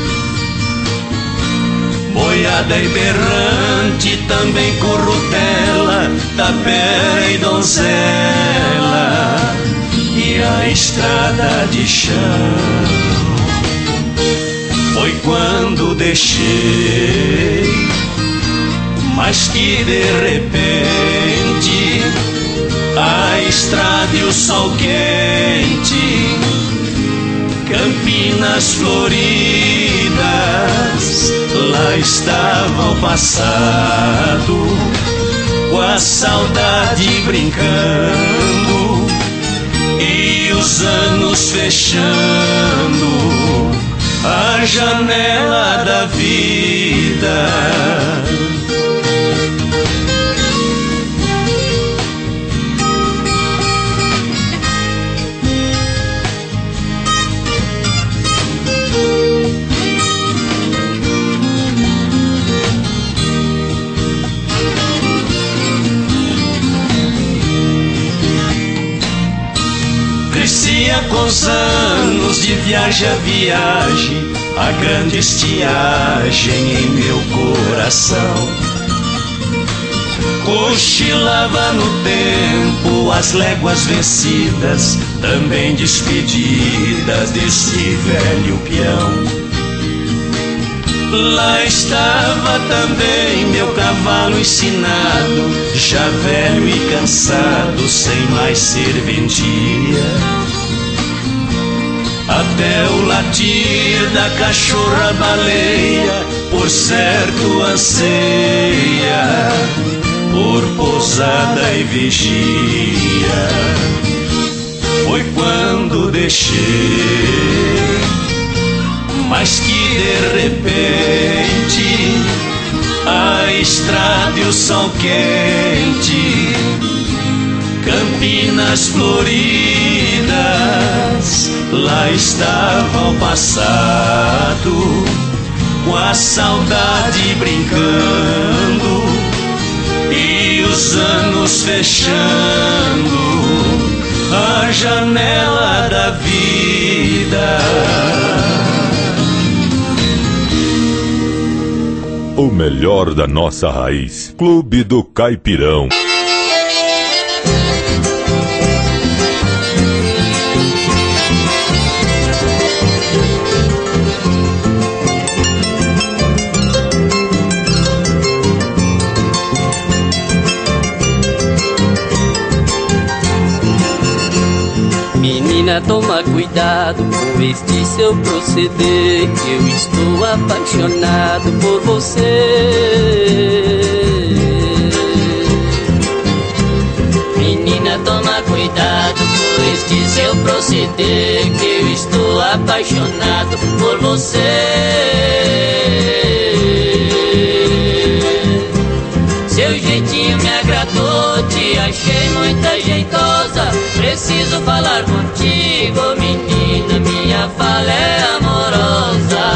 Boiada e berrante, também currutela, tapera e donzela, e a estrada de chão. Foi quando deixei, mas que de repente a estrada e o sol quente, Campinas floridas, lá estava o passado, com a saudade brincando e os anos fechando a janela da vida. Crescia com os anos de viagem a viagem, a grande estiagem em meu coração. Cochilava no tempo as léguas vencidas, também despedidas desse velho peão. Lá estava também meu cavalo ensinado, já velho e cansado, sem mais serventia. Até o latir da cachorra-baleia, por certo anseia por pousada e vigia. Foi quando deixei, mas que de repente a estrada e o sol quente, Campinas floridas, lá estava o passado, com a saudade brincando e os anos fechando a janela da vida. O melhor da nossa raiz. Clube do Caipirão. Menina, toma cuidado com este seu proceder, que eu estou apaixonado por você. Menina, toma cuidado com este seu proceder, que eu estou apaixonado por você. Seu jeitinho me agradou, te achei muito jeitosa. Preciso falar contigo, menina, minha fala é amorosa.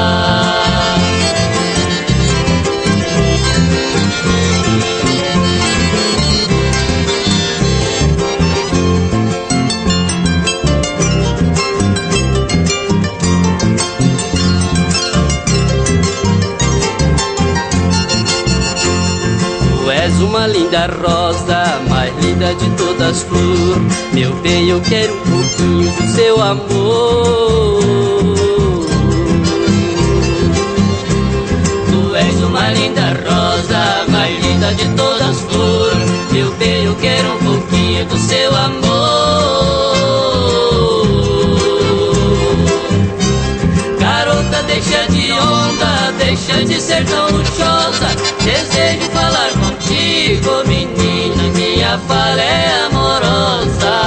Tu és uma linda rosa, mais linda de todas as flores. Meu bem, eu quero um pouquinho do seu amor. Tu és uma linda rosa, mais linda de todas as flores. Meu bem, eu quero um pouquinho do seu amor. Garota, deixa de onda, deixa de ser tão luxuosa. Desejo falar contigo, menina, minha fala é amorosa.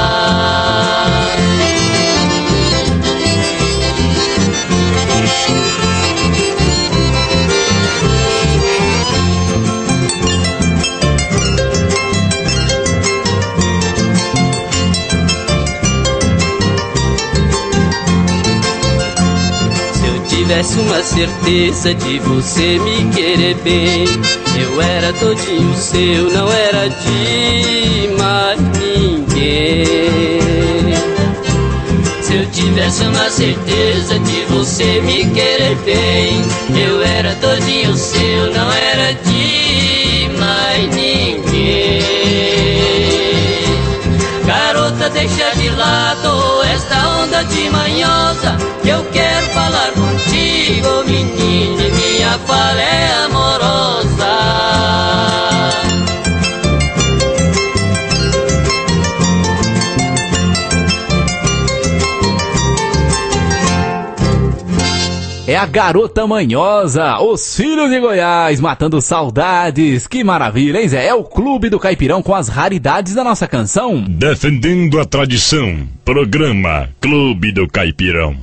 Se eu tivesse uma certeza de você me querer bem, eu era todinho seu, não era de mais ninguém. Se eu tivesse uma certeza de você me querer bem, eu era todinho seu, não era de mais ninguém. Garota, deixa de lado esta onda de manhosa, que eu quero falar contigo, menina, e minha fala é amorosa. É a garota manhosa, os filhos de Goiás, matando saudades. Que maravilha, hein, Zé? É o Clube do Caipirão com as raridades da nossa canção. Defendendo a tradição, programa Clube do Caipirão.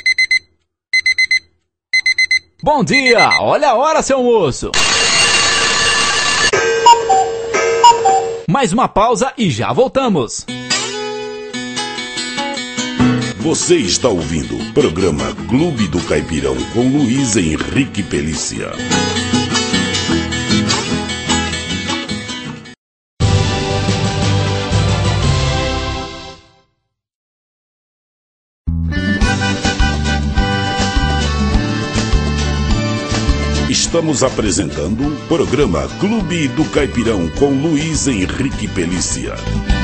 Bom dia, olha a hora, seu moço. Mais uma pausa e já voltamos. Você está ouvindo o programa Clube do Caipirão com Luiz Henrique Pelícia. Estamos apresentando o programa Clube do Caipirão com Luiz Henrique Pelícia.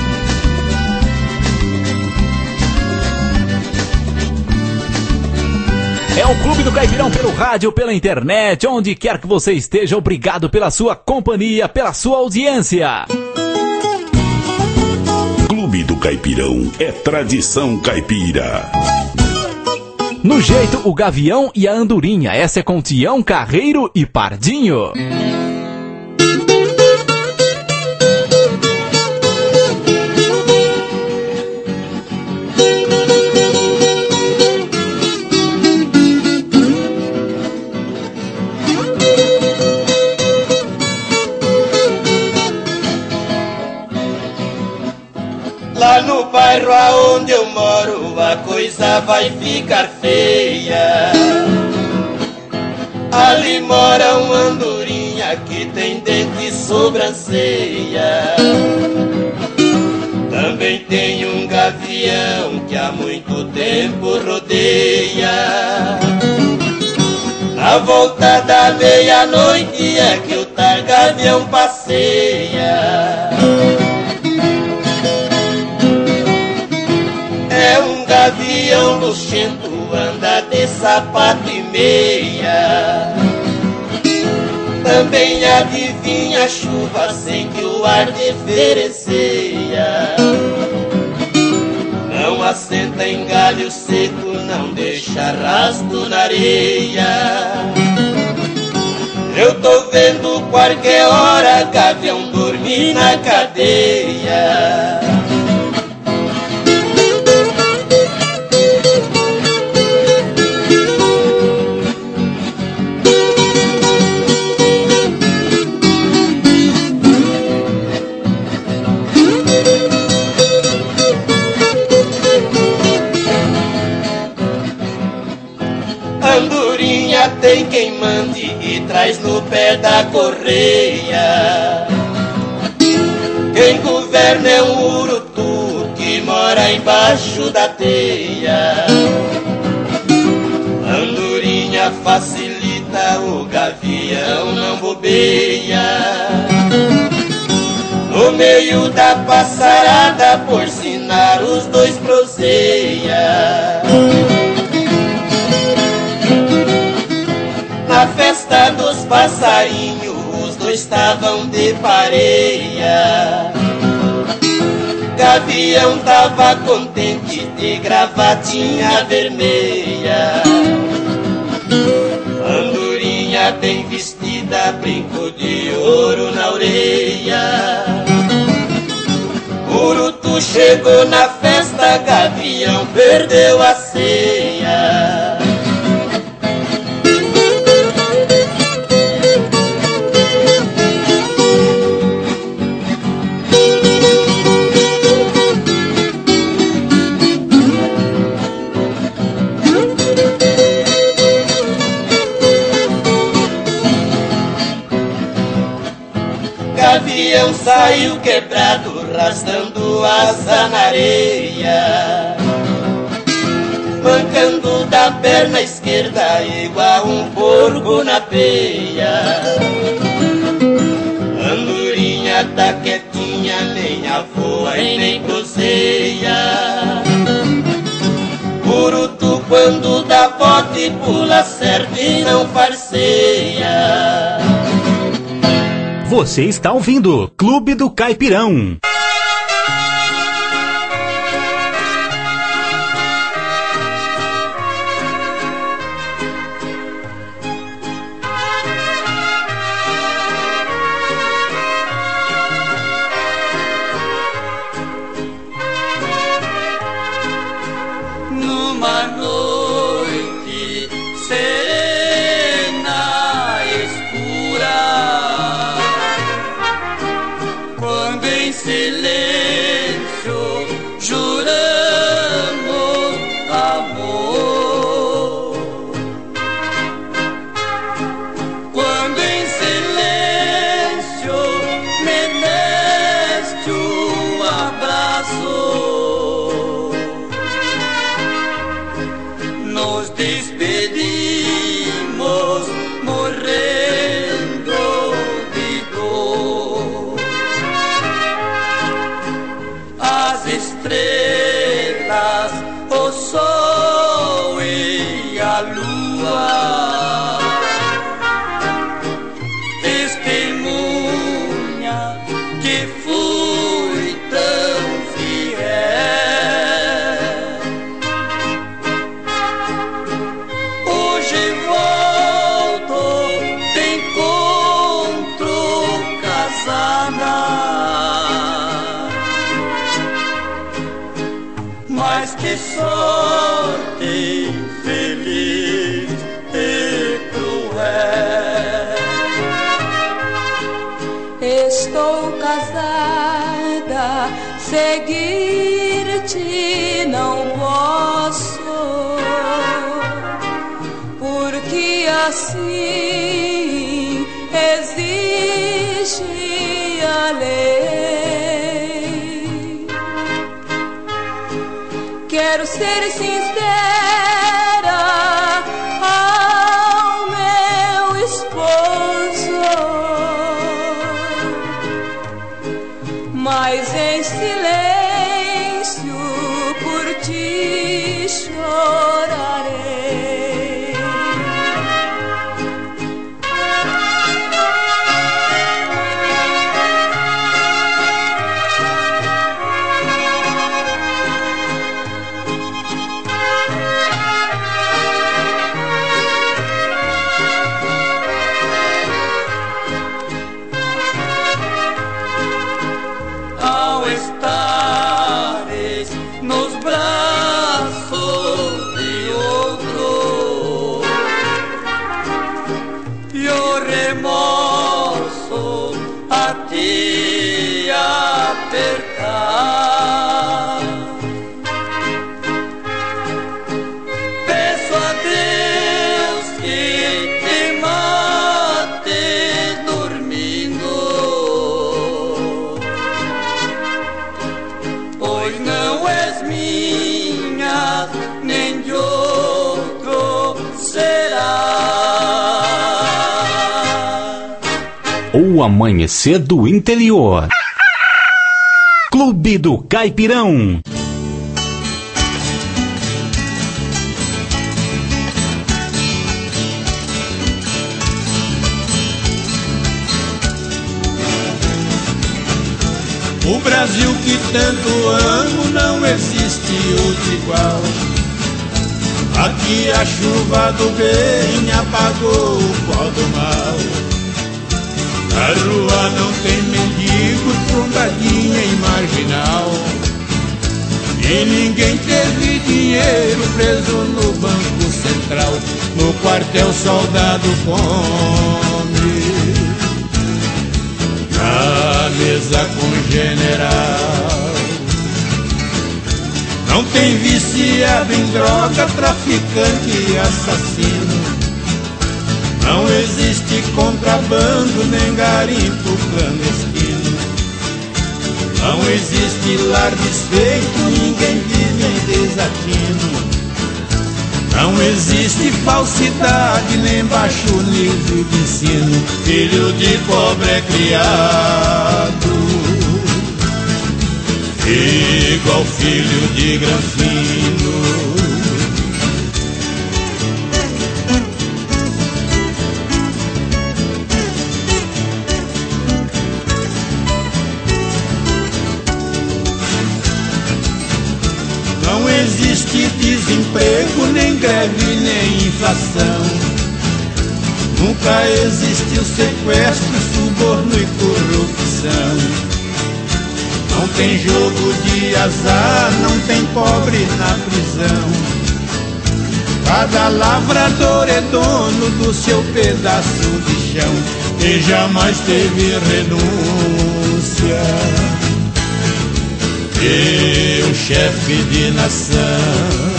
É o Clube do Caipirão pelo rádio, pela internet, onde quer que você esteja. Obrigado pela sua companhia, pela sua audiência. Clube do Caipirão é tradição caipira. No jeito, o Gavião e a Andorinha. Essa é com Tião, Carreiro e Pardinho. Lá no bairro aonde eu moro a coisa vai ficar feia. Ali mora uma andorinha que tem dente e sobrancelha. Também tem um gavião que há muito tempo rodeia. Na volta da meia-noite é que o tal gavião passeia. É um gavião luxento, anda de sapato e meia. Também adivinha a chuva sem que o ar diferencia. Não assenta em galho seco, não deixa rastro na areia. Eu tô vendo qualquer hora gavião dormir na cadeia. Andorinha tem quem mande e traz no pé da correia. Quem governa é um urutu que mora embaixo da teia. Andorinha facilita, o gavião não bobeia. No meio da passarada, por sinal, os dois proseia. Na festa dos passarinhos, os dois estavam de pareia. Gavião tava contente de gravatinha vermelha. Andorinha bem vestida, brinco de ouro na orelha. Urutu chegou na festa, gavião perdeu a ceia. Gavião saiu quebrado, rastando asa na areia. Mancando da perna esquerda, igual um porco na peia. Andorinha tá quietinha, nem avoa e nem coceia. capote, pula certo e não farceia. Você está ouvindo Clube do Caipirão. Numa noite serena, escura, quando em silêncio juramos amor, quando em silêncio me deste um abraço, nos despedimos morrendo de dor. As estrelas, o sol e a lua testemunha que fui tão fiel. Hoje volto, te encontro casada, mas que sorte feliz e cruel. Estou casada, seguir-te não posso, porque assim exige a lei. Quero ser sincera ao meu esposo, mas em silêncio por ti chorarei. Ao estares nos braços de outro e o remorso a te apertar, peço a Deus que te mate dormindo, pois não és minha, nem de outro será. O amanhecer do interior. Clube do Caipirão. O Brasil que tanto amo não existe outro igual. Aqui a chuva do bem apagou o pó do mal. Na rua não tem mendigo, trombadinha e marginal. E ninguém teve dinheiro preso no Banco Central. No quartel soldado come, na mesa com general. Não tem viciado em droga, traficante e assassino. Não existe contrabando nem garimpo clandestino. Não existe lar desfeito, ninguém vive em desatino. Não existe falsidade nem baixo nível de ensino. Filho de pobre é criado igual filho de granfino. desemprego, nem greve, nem inflação. Nunca existiu sequestro, suborno e corrupção. Não tem jogo de azar, não tem pobre na prisão. Cada lavrador é dono do seu pedaço de chão e jamais teve renúncia. E o chefe de nação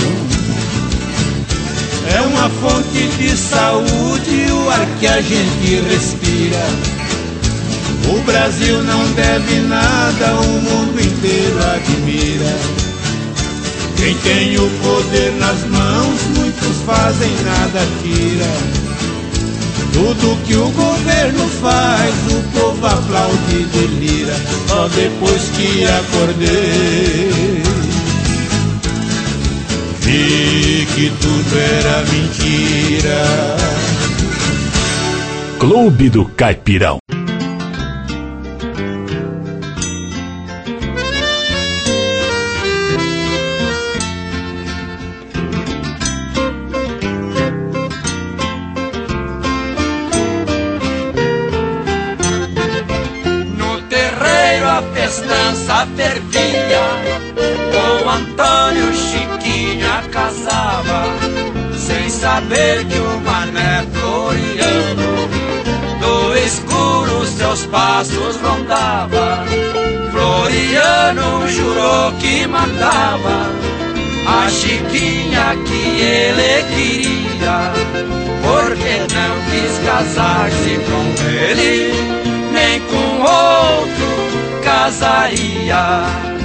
é uma fonte de saúde, o ar que a gente respira. O Brasil não deve nada, o mundo inteiro admira. Quem tem o poder nas mãos, muitos fazem, nada tira. Tudo que o governo faz, o povo aplaude e delira. Só depois que acordei vi que tudo era mentira. Clube do Caipirão. Festança fervia, com Antônio Chiquinha casava, sem saber que o mané Floriano do escuro seus passos rondava. Floriano jurou que matava a Chiquinha que ele queria, porque não quis casar-se com ele, nem com outro casaria.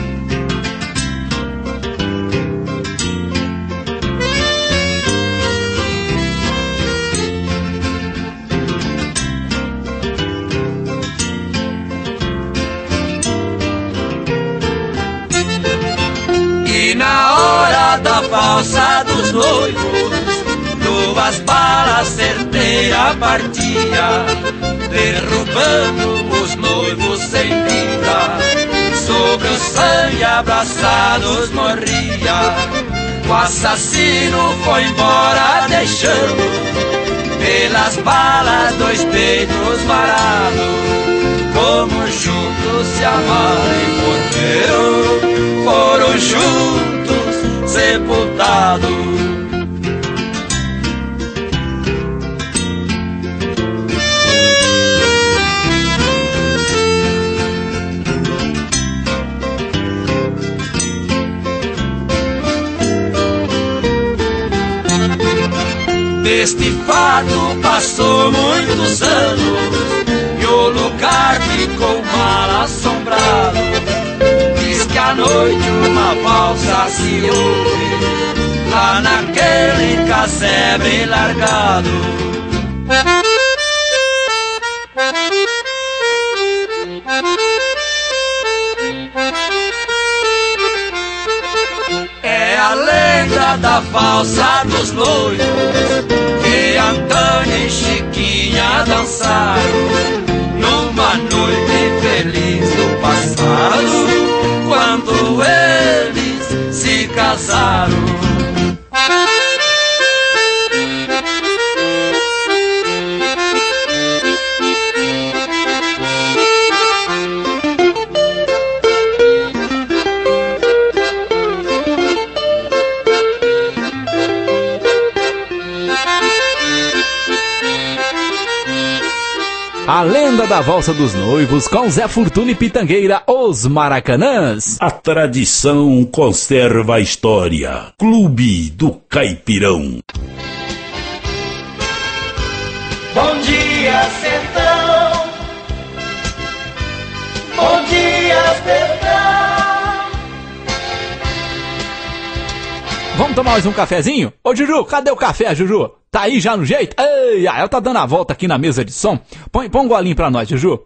E na hora da valsa dos noivos, duas balas certeiras partia, derrubando os noivos sem vida. Sobre o sangue abraçados morria. O assassino foi embora deixando pelas balas dois peitos varados. Como juntos se amaram e morreram, foram juntos sepultados. Deste fato passou muitos anos e o lugar ficou mal assombrado. Diz que à noite uma valsa se ouve lá naquele casebre largado. É a lenda da valsa dos noivos que Antônio e Chiquinha dançaram numa noite feliz do passado, quando eles se casaram. A lenda da valsa dos noivos com Zé Fortuna e Pitangueira, os Maracanãs. A tradição conserva a história. Clube do Caipirão. Bom dia, sertão. Bom dia, sertão. Vamos tomar mais um cafezinho? Ô Juju, cadê o café, Juju? Tá aí já no jeito? Ei, ela tá dando a volta aqui na mesa de som. Põe, põe um golinho pra nós, Juju.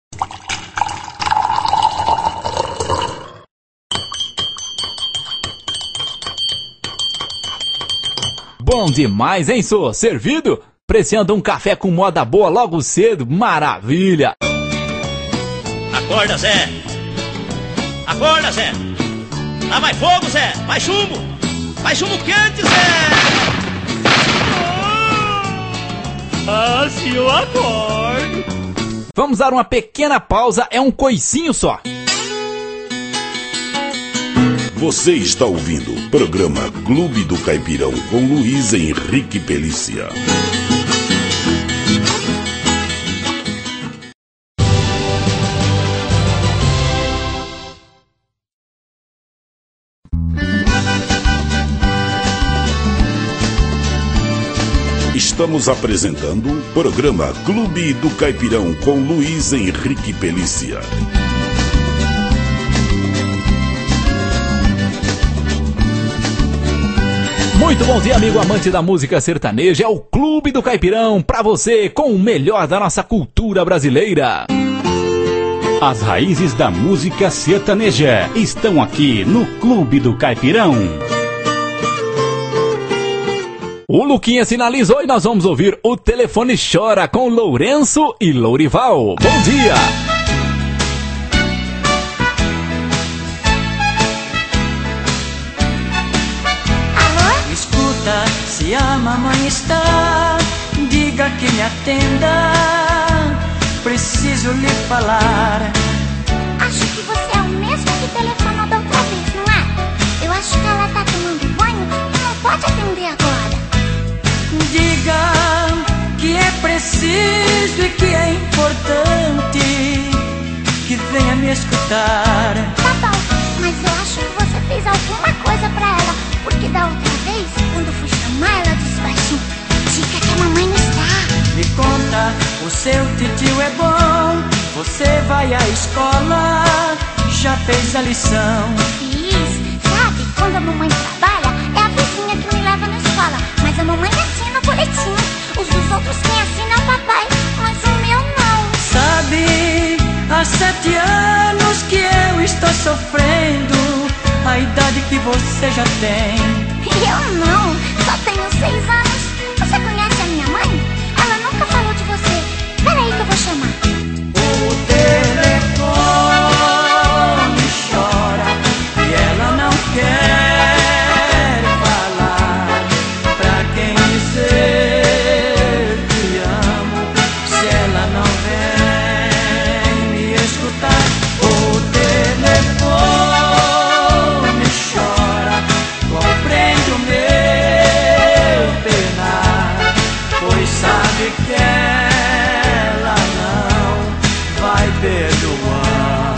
Bom demais, hein, sô? Servido? Preciando um café com moda boa logo cedo? Maravilha! Acorda, Zé! Acorda, Zé! Lá vai fogo, Zé! Vai chumbo! Vai chumbo quente, Zé! Ah, se eu acordo. Vamos dar uma pequena pausa, é um coicinho só. Você está ouvindo o programa Clube do Caipirão com Luiz Henrique Pelícia. Estamos apresentando o programa Clube do Caipirão com Luiz Henrique Pelícia. Muito bom dia, amigo amante da música sertaneja. É o Clube do Caipirão pra você com o melhor da nossa cultura brasileira. As raízes da música sertaneja estão aqui no Clube do Caipirão. O Luquinha sinalizou e nós vamos ouvir O Telefone Chora com Lourenço e Lourival. Bom dia! Alô? Escuta, se a mamãe está, diga que me atenda. Preciso lhe falar. Acho que você é o mesmo que telefonou da outra vez, não é? Eu acho que ela tá tomando banho e não pode atender agora. Diga que é preciso e que é importante que venha me escutar. Tá bom, mas eu acho que você fez alguma coisa pra ela, porque da outra vez, quando fui chamar, ela disse baixinho: diga que a mamãe não está. Me conta, o seu titio é bom, você vai à escola, já fez a lição? Fiz, sabe, quando a mamãe trabalha, é a vizinha que me leva na escola, mas a mamãe assina o boletim. Os dos outros quem assina é o papai, mas o meu não. Sabe, há sete anos que eu estou sofrendo a idade que você já tem. Eu não, só tenho seis anos. Você conhece a minha mãe? Ela nunca falou de você. Peraí que eu vou chamar. O telefone chora e ela não quer falar. Pra quem dizer te amo, se ela não vem me escutar. O telefone chora, compreende o meu penar, pois sabe que ela não vai perdoar.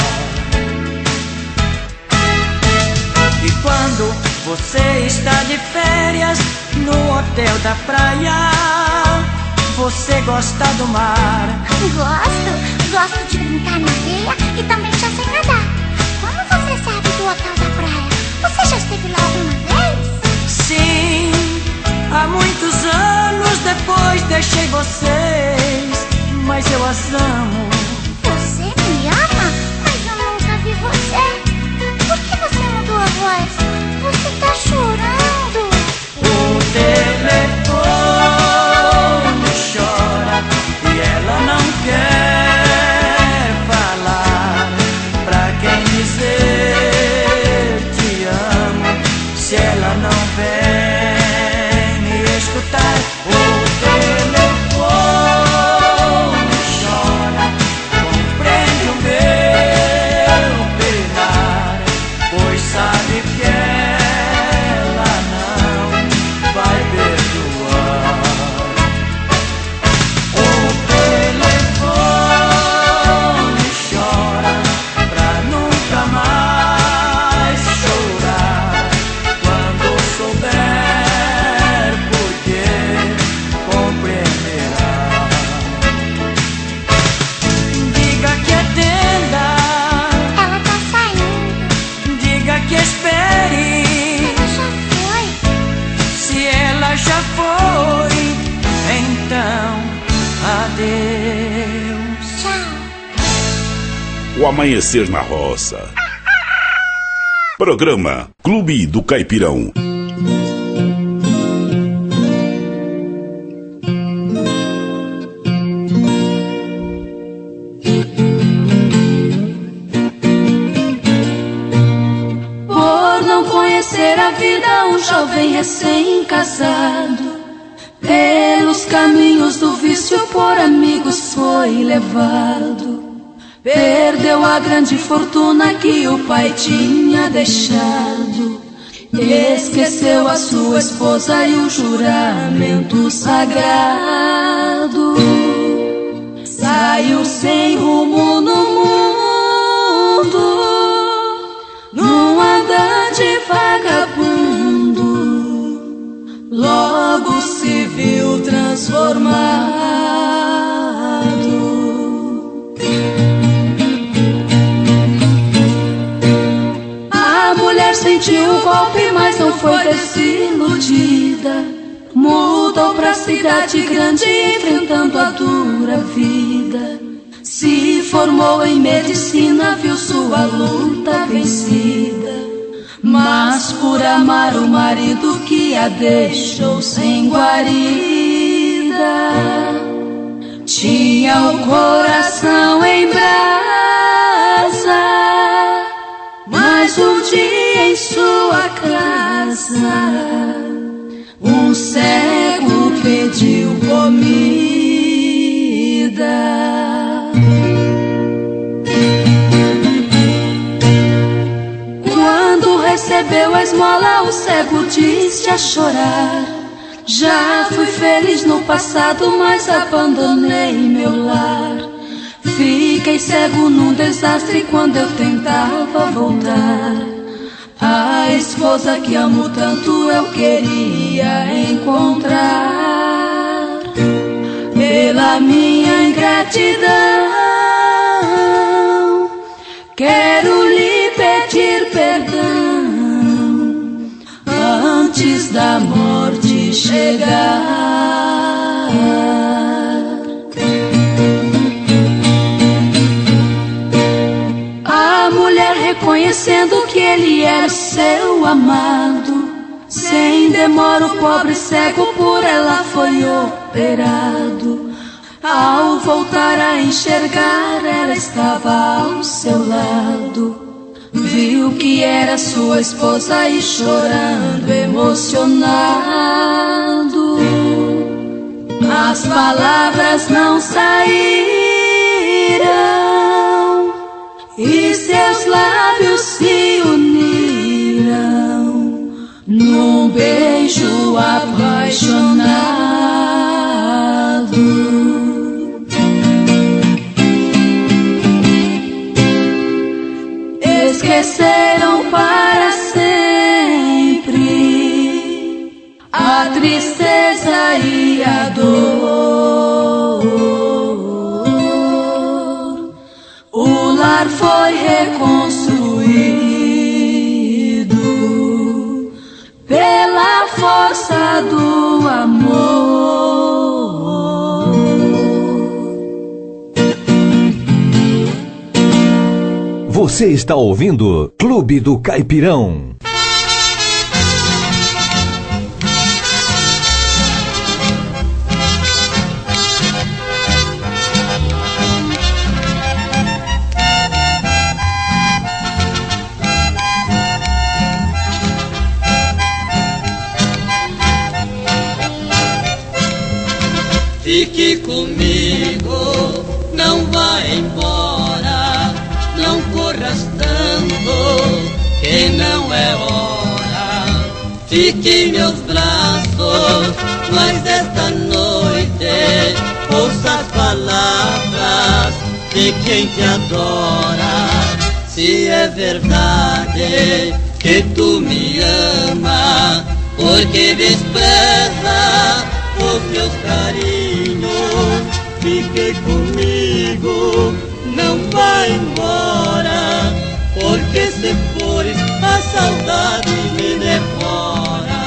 E quando você está de férias no hotel da praia, você gosta do mar? Gosto, gosto de brincar na areia e também já sei nadar. Como você sabe do hotel da praia? Você já esteve lá alguma vez? Sim, há muitos anos depois deixei vocês, mas eu as amo. Você me ama? Mas eu nunca vi você. Por que você mudou a voz? Você tá chorando. O telefone chora e ela não quer falar. Pra quem dizer te amo, se ela não vem me escutar. O telefone chora, compreende o meu penar, pois sabe que ela não vai perdoar. O telefone chora pra nunca mais chorar. Quando souber por que compreenderá. Diga que atenda, ela tá saindo. diga que espere. Ela já foi. Se ela já foi, então adeus. Tchau. O Amanhecer na Roça. Programa Clube do Caipirão. Por não conhecer a vida, um jovem recém-casado, pelos caminhos do vício por amigos foi levado. Perdeu a grande fortuna que o pai tinha deixado. Esqueceu a sua esposa e o juramento sagrado. Saiu sem rumo no mundo, num andante vagabundo. Logo se viu transformado. A mulher sentiu o golpe, mas não foi desiludida. Mudou pra cidade grande, enfrentando a dura vida. Se formou em medicina, viu sua luta vencida. Mas por amar o marido que a deixou sem guarida, tinha o coração em brasa. Mas um dia em sua casa, um cego pediu comida. Quando recebeu a esmola, o cego disse a chorar: já fui feliz no passado, mas abandonei meu lar. Fiquei cego num desastre quando eu tentava voltar. A esposa que amo tanto eu queria encontrar. Pela minha ingratidão, quero lhe pedir perdão antes da morte chegar. A mulher, reconhecendo que ele era seu amado, sem demora o pobre cego por ela foi operado. Ao voltar a enxergar, ela estava ao seu lado. Viu que era sua esposa e chorando, emocionado, as palavras não saíram e seus lábios se uniram num beijo apaixonado. Esqueceram para sempre a tristeza e a dor. O lar foi reconstruído pela força do amor. Você está ouvindo Clube do Caipirão. Fique comigo, não vá embora, não corras tanto, que não é hora. Fique em meus braços, mas esta noite ouça as palavras de quem te adora. Se é verdade que tu me ama, porque despreza os meus carinhos, fique comigo, não vá embora, porque se fores a saudade me devora.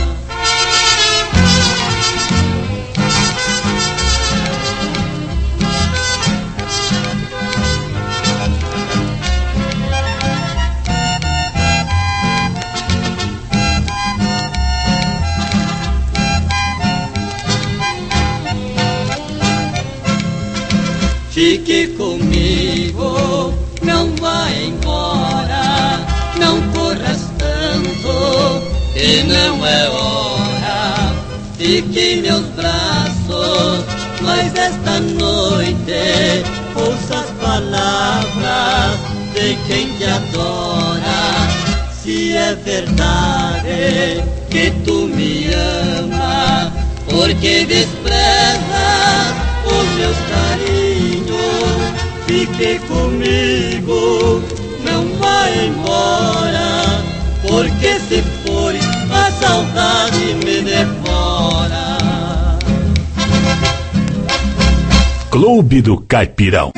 Fique comigo, não vá embora, não corras tanto, que não é hora, fique em meus braços, mas esta noite ouça as palavras de quem te adora. Se é verdade que tu me ama, porque despreza os meus carinhos, fique comigo, não vai embora, porque se for a saudade me devora. Clube do Caipirão.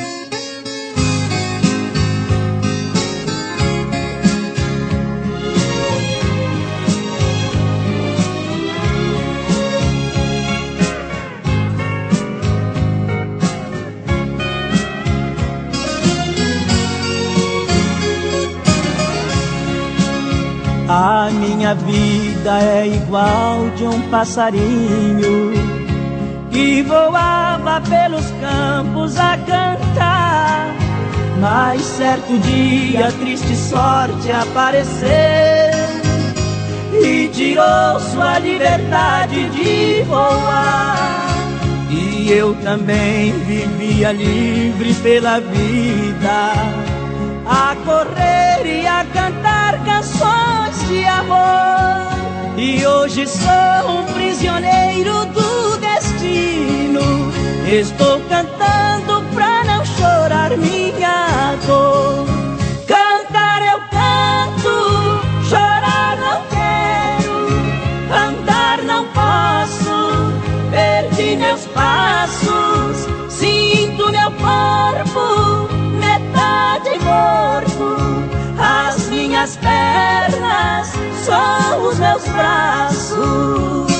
A minha vida é igual de um passarinho que voava pelos campos a cantar, mas certo dia a triste sorte apareceu e tirou sua liberdade de voar. E eu também vivia livre pela vida, a correr e a cantar canções de amor. E hoje sou um prisioneiro do destino, estou cantando pra não chorar minha dor. Cantar eu canto, chorar não quero, andar não posso, perdi meus passos, sinto meu corpo metade morto, as minhas pernas são os meus braços.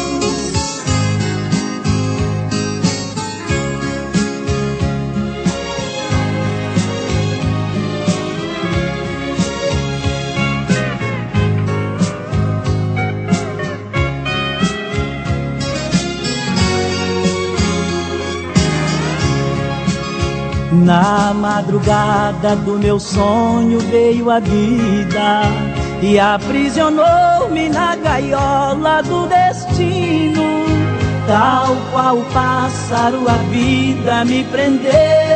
Na madrugada do meu sonho veio a vida e aprisionou-me na gaiola do destino. Tal qual o pássaro a vida me prendeu,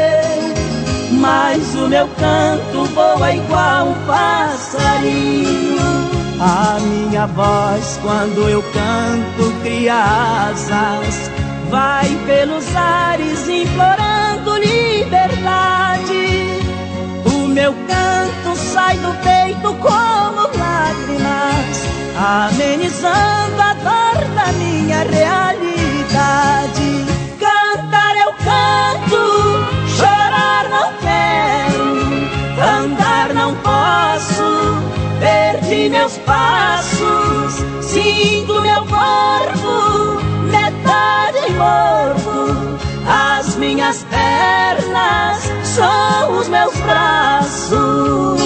mas o meu canto voa igual um passarinho. A minha voz quando eu canto cria asas, vai pelos ares implorando liberdade. O meu canto sai do peito como lágrimas, amenizando a dor da minha realidade. Cantar eu canto, chorar não quero, andar não posso, perdi meus passos, sinto meu corpo metade morto, as minhas pernas são os meus braços.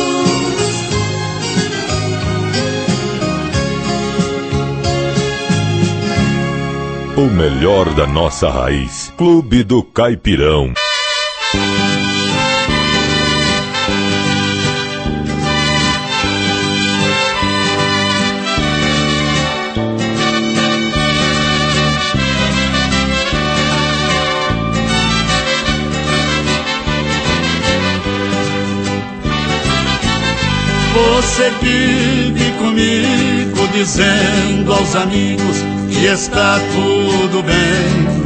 O melhor da nossa raiz. Clube do Caipirão. Você vive comigo dizendo aos amigos que está tudo bem,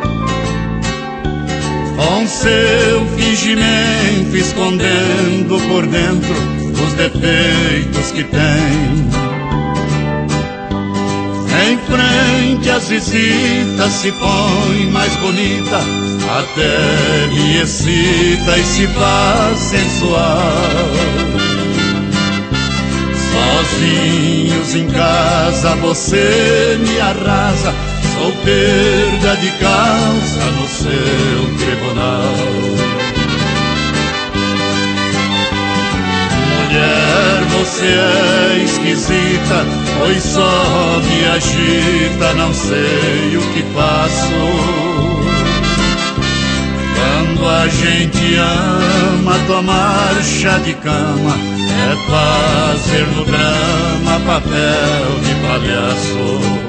com seu fingimento escondendo por dentro os defeitos que tem. Em frente às visitas se põe mais bonita, até me excita e se faz sensual. Sozinhos em casa você me arrasa, sou perda de causa no seu tribunal. Mulher, você é esquisita, pois só me agita, não sei o que faço. Quando a gente ama ama tomar chá de cama, é fazer no drama papel de palhaço.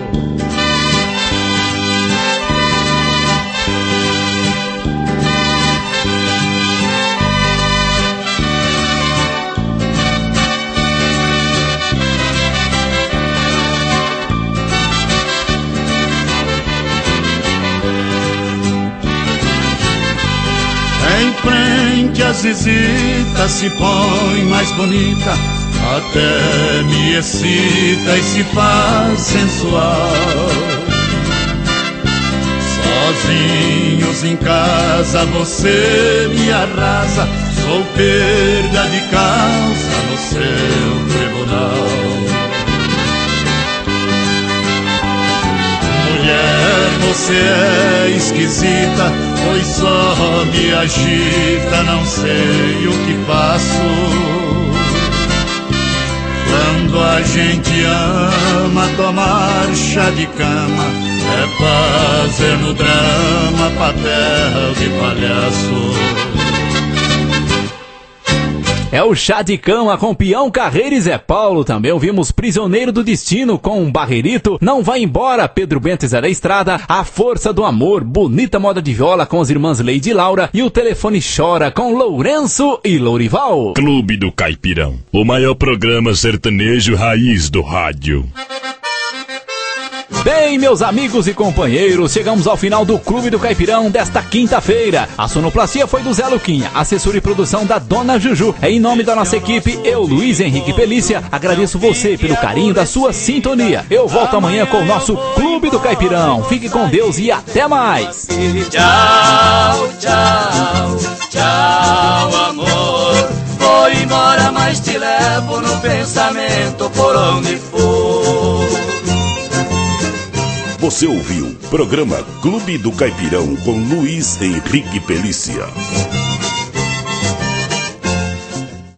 Em frente as visitas se põe mais bonita, até me excita e se faz sensual. Sozinhos em casa você me arrasa, sou perda de causa no seu tribunal. Mulher, você é esquisita, pois só me agita, não sei o que faço. Quando a gente ama tomar chá de cama, é fazer no drama papel de palhaço. É o Chá de Cama com Peão Carreira e Zé Paulo. Também ouvimos Prisioneiro do Destino com um Barreirito, Não Vai Embora, Pedro Bento e Zé da Estrada, A Força do Amor, Bonita Moda de Viola com as irmãs Leide e Laura e O Telefone Chora com Lourenço e Lourival. Clube do Caipirão, o maior programa sertanejo raiz do rádio. Bem, meus amigos e companheiros, chegamos ao final do Clube do Caipirão desta quinta-feira. A sonoplastia foi do Zé Luquinha, assessora e produção da Dona Juju. Em nome da nossa equipe, eu, Luiz Henrique Pelícia, agradeço você pelo carinho da sua sintonia. Eu volto amanhã com o nosso Clube do Caipirão. Fique com Deus e até mais. Tchau, tchau, tchau, amor. Vou embora, mas te levo no pensamento por onde for. Você ouviu programa Clube do Caipirão com Luiz Henrique Pelícia.